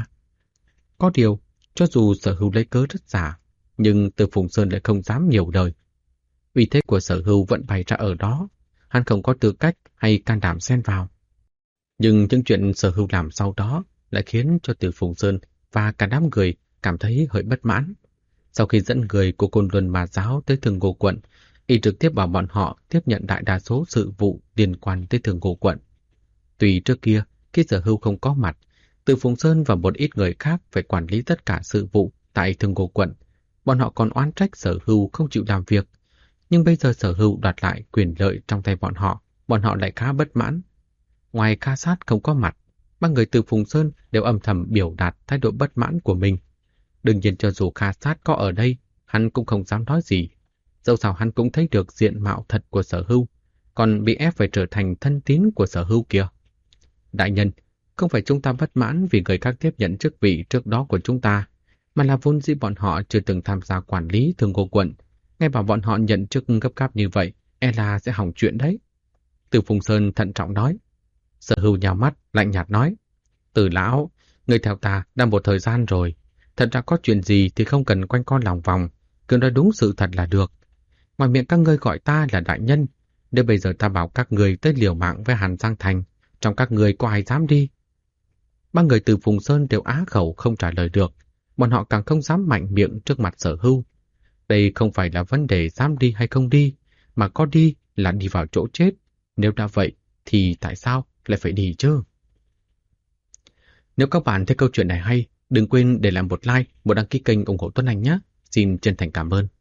Có điều, cho dù Sở Hưu lấy cớ rất giả, nhưng Từ Phùng Sơn lại không dám nhiều lời. Uy thế của Sở Hưu vẫn bày ra ở đó, hắn không có tư cách hay can đảm xen vào. Nhưng những chuyện Sở Hưu làm sau đó lại khiến cho Từ Phùng Sơn và cả đám người cảm thấy hơi bất mãn. Sau khi dẫn người của Côn Luân Ma Giáo tới Thường Ngô quận, y trực tiếp bảo bọn họ tiếp nhận đại đa số sự vụ liên quan tới Thường Ngô quận. Tuy trước kia, khi Sở Hưu không có mặt, Từ Phùng Sơn và một ít người khác phải quản lý tất cả sự vụ tại Thường Ngô quận, bọn họ còn oán trách Sở Hưu không chịu làm việc. Nhưng bây giờ Sở Hưu đoạt lại quyền lợi trong tay bọn họ lại khá bất mãn. Ngoài Kha Sát không có mặt, ba người Từ Phùng Sơn đều âm thầm biểu đạt thái độ bất mãn của mình. Đương nhiên cho dù Kha Sát có ở đây, hắn cũng không dám nói gì. Dẫu sao hắn cũng thấy được diện mạo thật của Sở Hưu, còn bị ép phải trở thành thân tín của Sở Hưu kìa. Đại nhân, không phải chúng ta bất mãn vì người khác tiếp nhận chức vị trước đó của chúng ta, mà là vốn dĩ bọn họ chưa từng tham gia quản lý Thường Ngô quận. Nghe bảo bọn họ nhận chức gấp gáp như vậy, e là sẽ hỏng chuyện đấy. Từ Phùng Sơn thận trọng nói. Sở Hưu nhào mắt, lạnh nhạt nói. Từ lão, người theo ta đã một thời gian rồi. Thật ra có chuyện gì thì không cần quanh co lòng vòng, cứ nói đúng sự thật là được. Ngoài miệng các ngươi gọi ta là đại nhân, nếu bây giờ ta bảo các người tới liều mạng với Hàn Giang Thành, trong các người có ai dám đi? Ba người Từ Phùng Sơn đều á khẩu không trả lời được, bọn họ càng không dám mạnh miệng trước mặt Sở Hưu. Đây không phải là vấn đề dám đi hay không đi, mà có đi là đi vào chỗ chết. Nếu đã vậy, thì tại sao lại phải đi chứ? Nếu các bạn thấy câu chuyện này hay, đừng quên để lại một like, một đăng ký kênh ủng hộ Tuấn Anh nhé. Xin chân thành cảm ơn.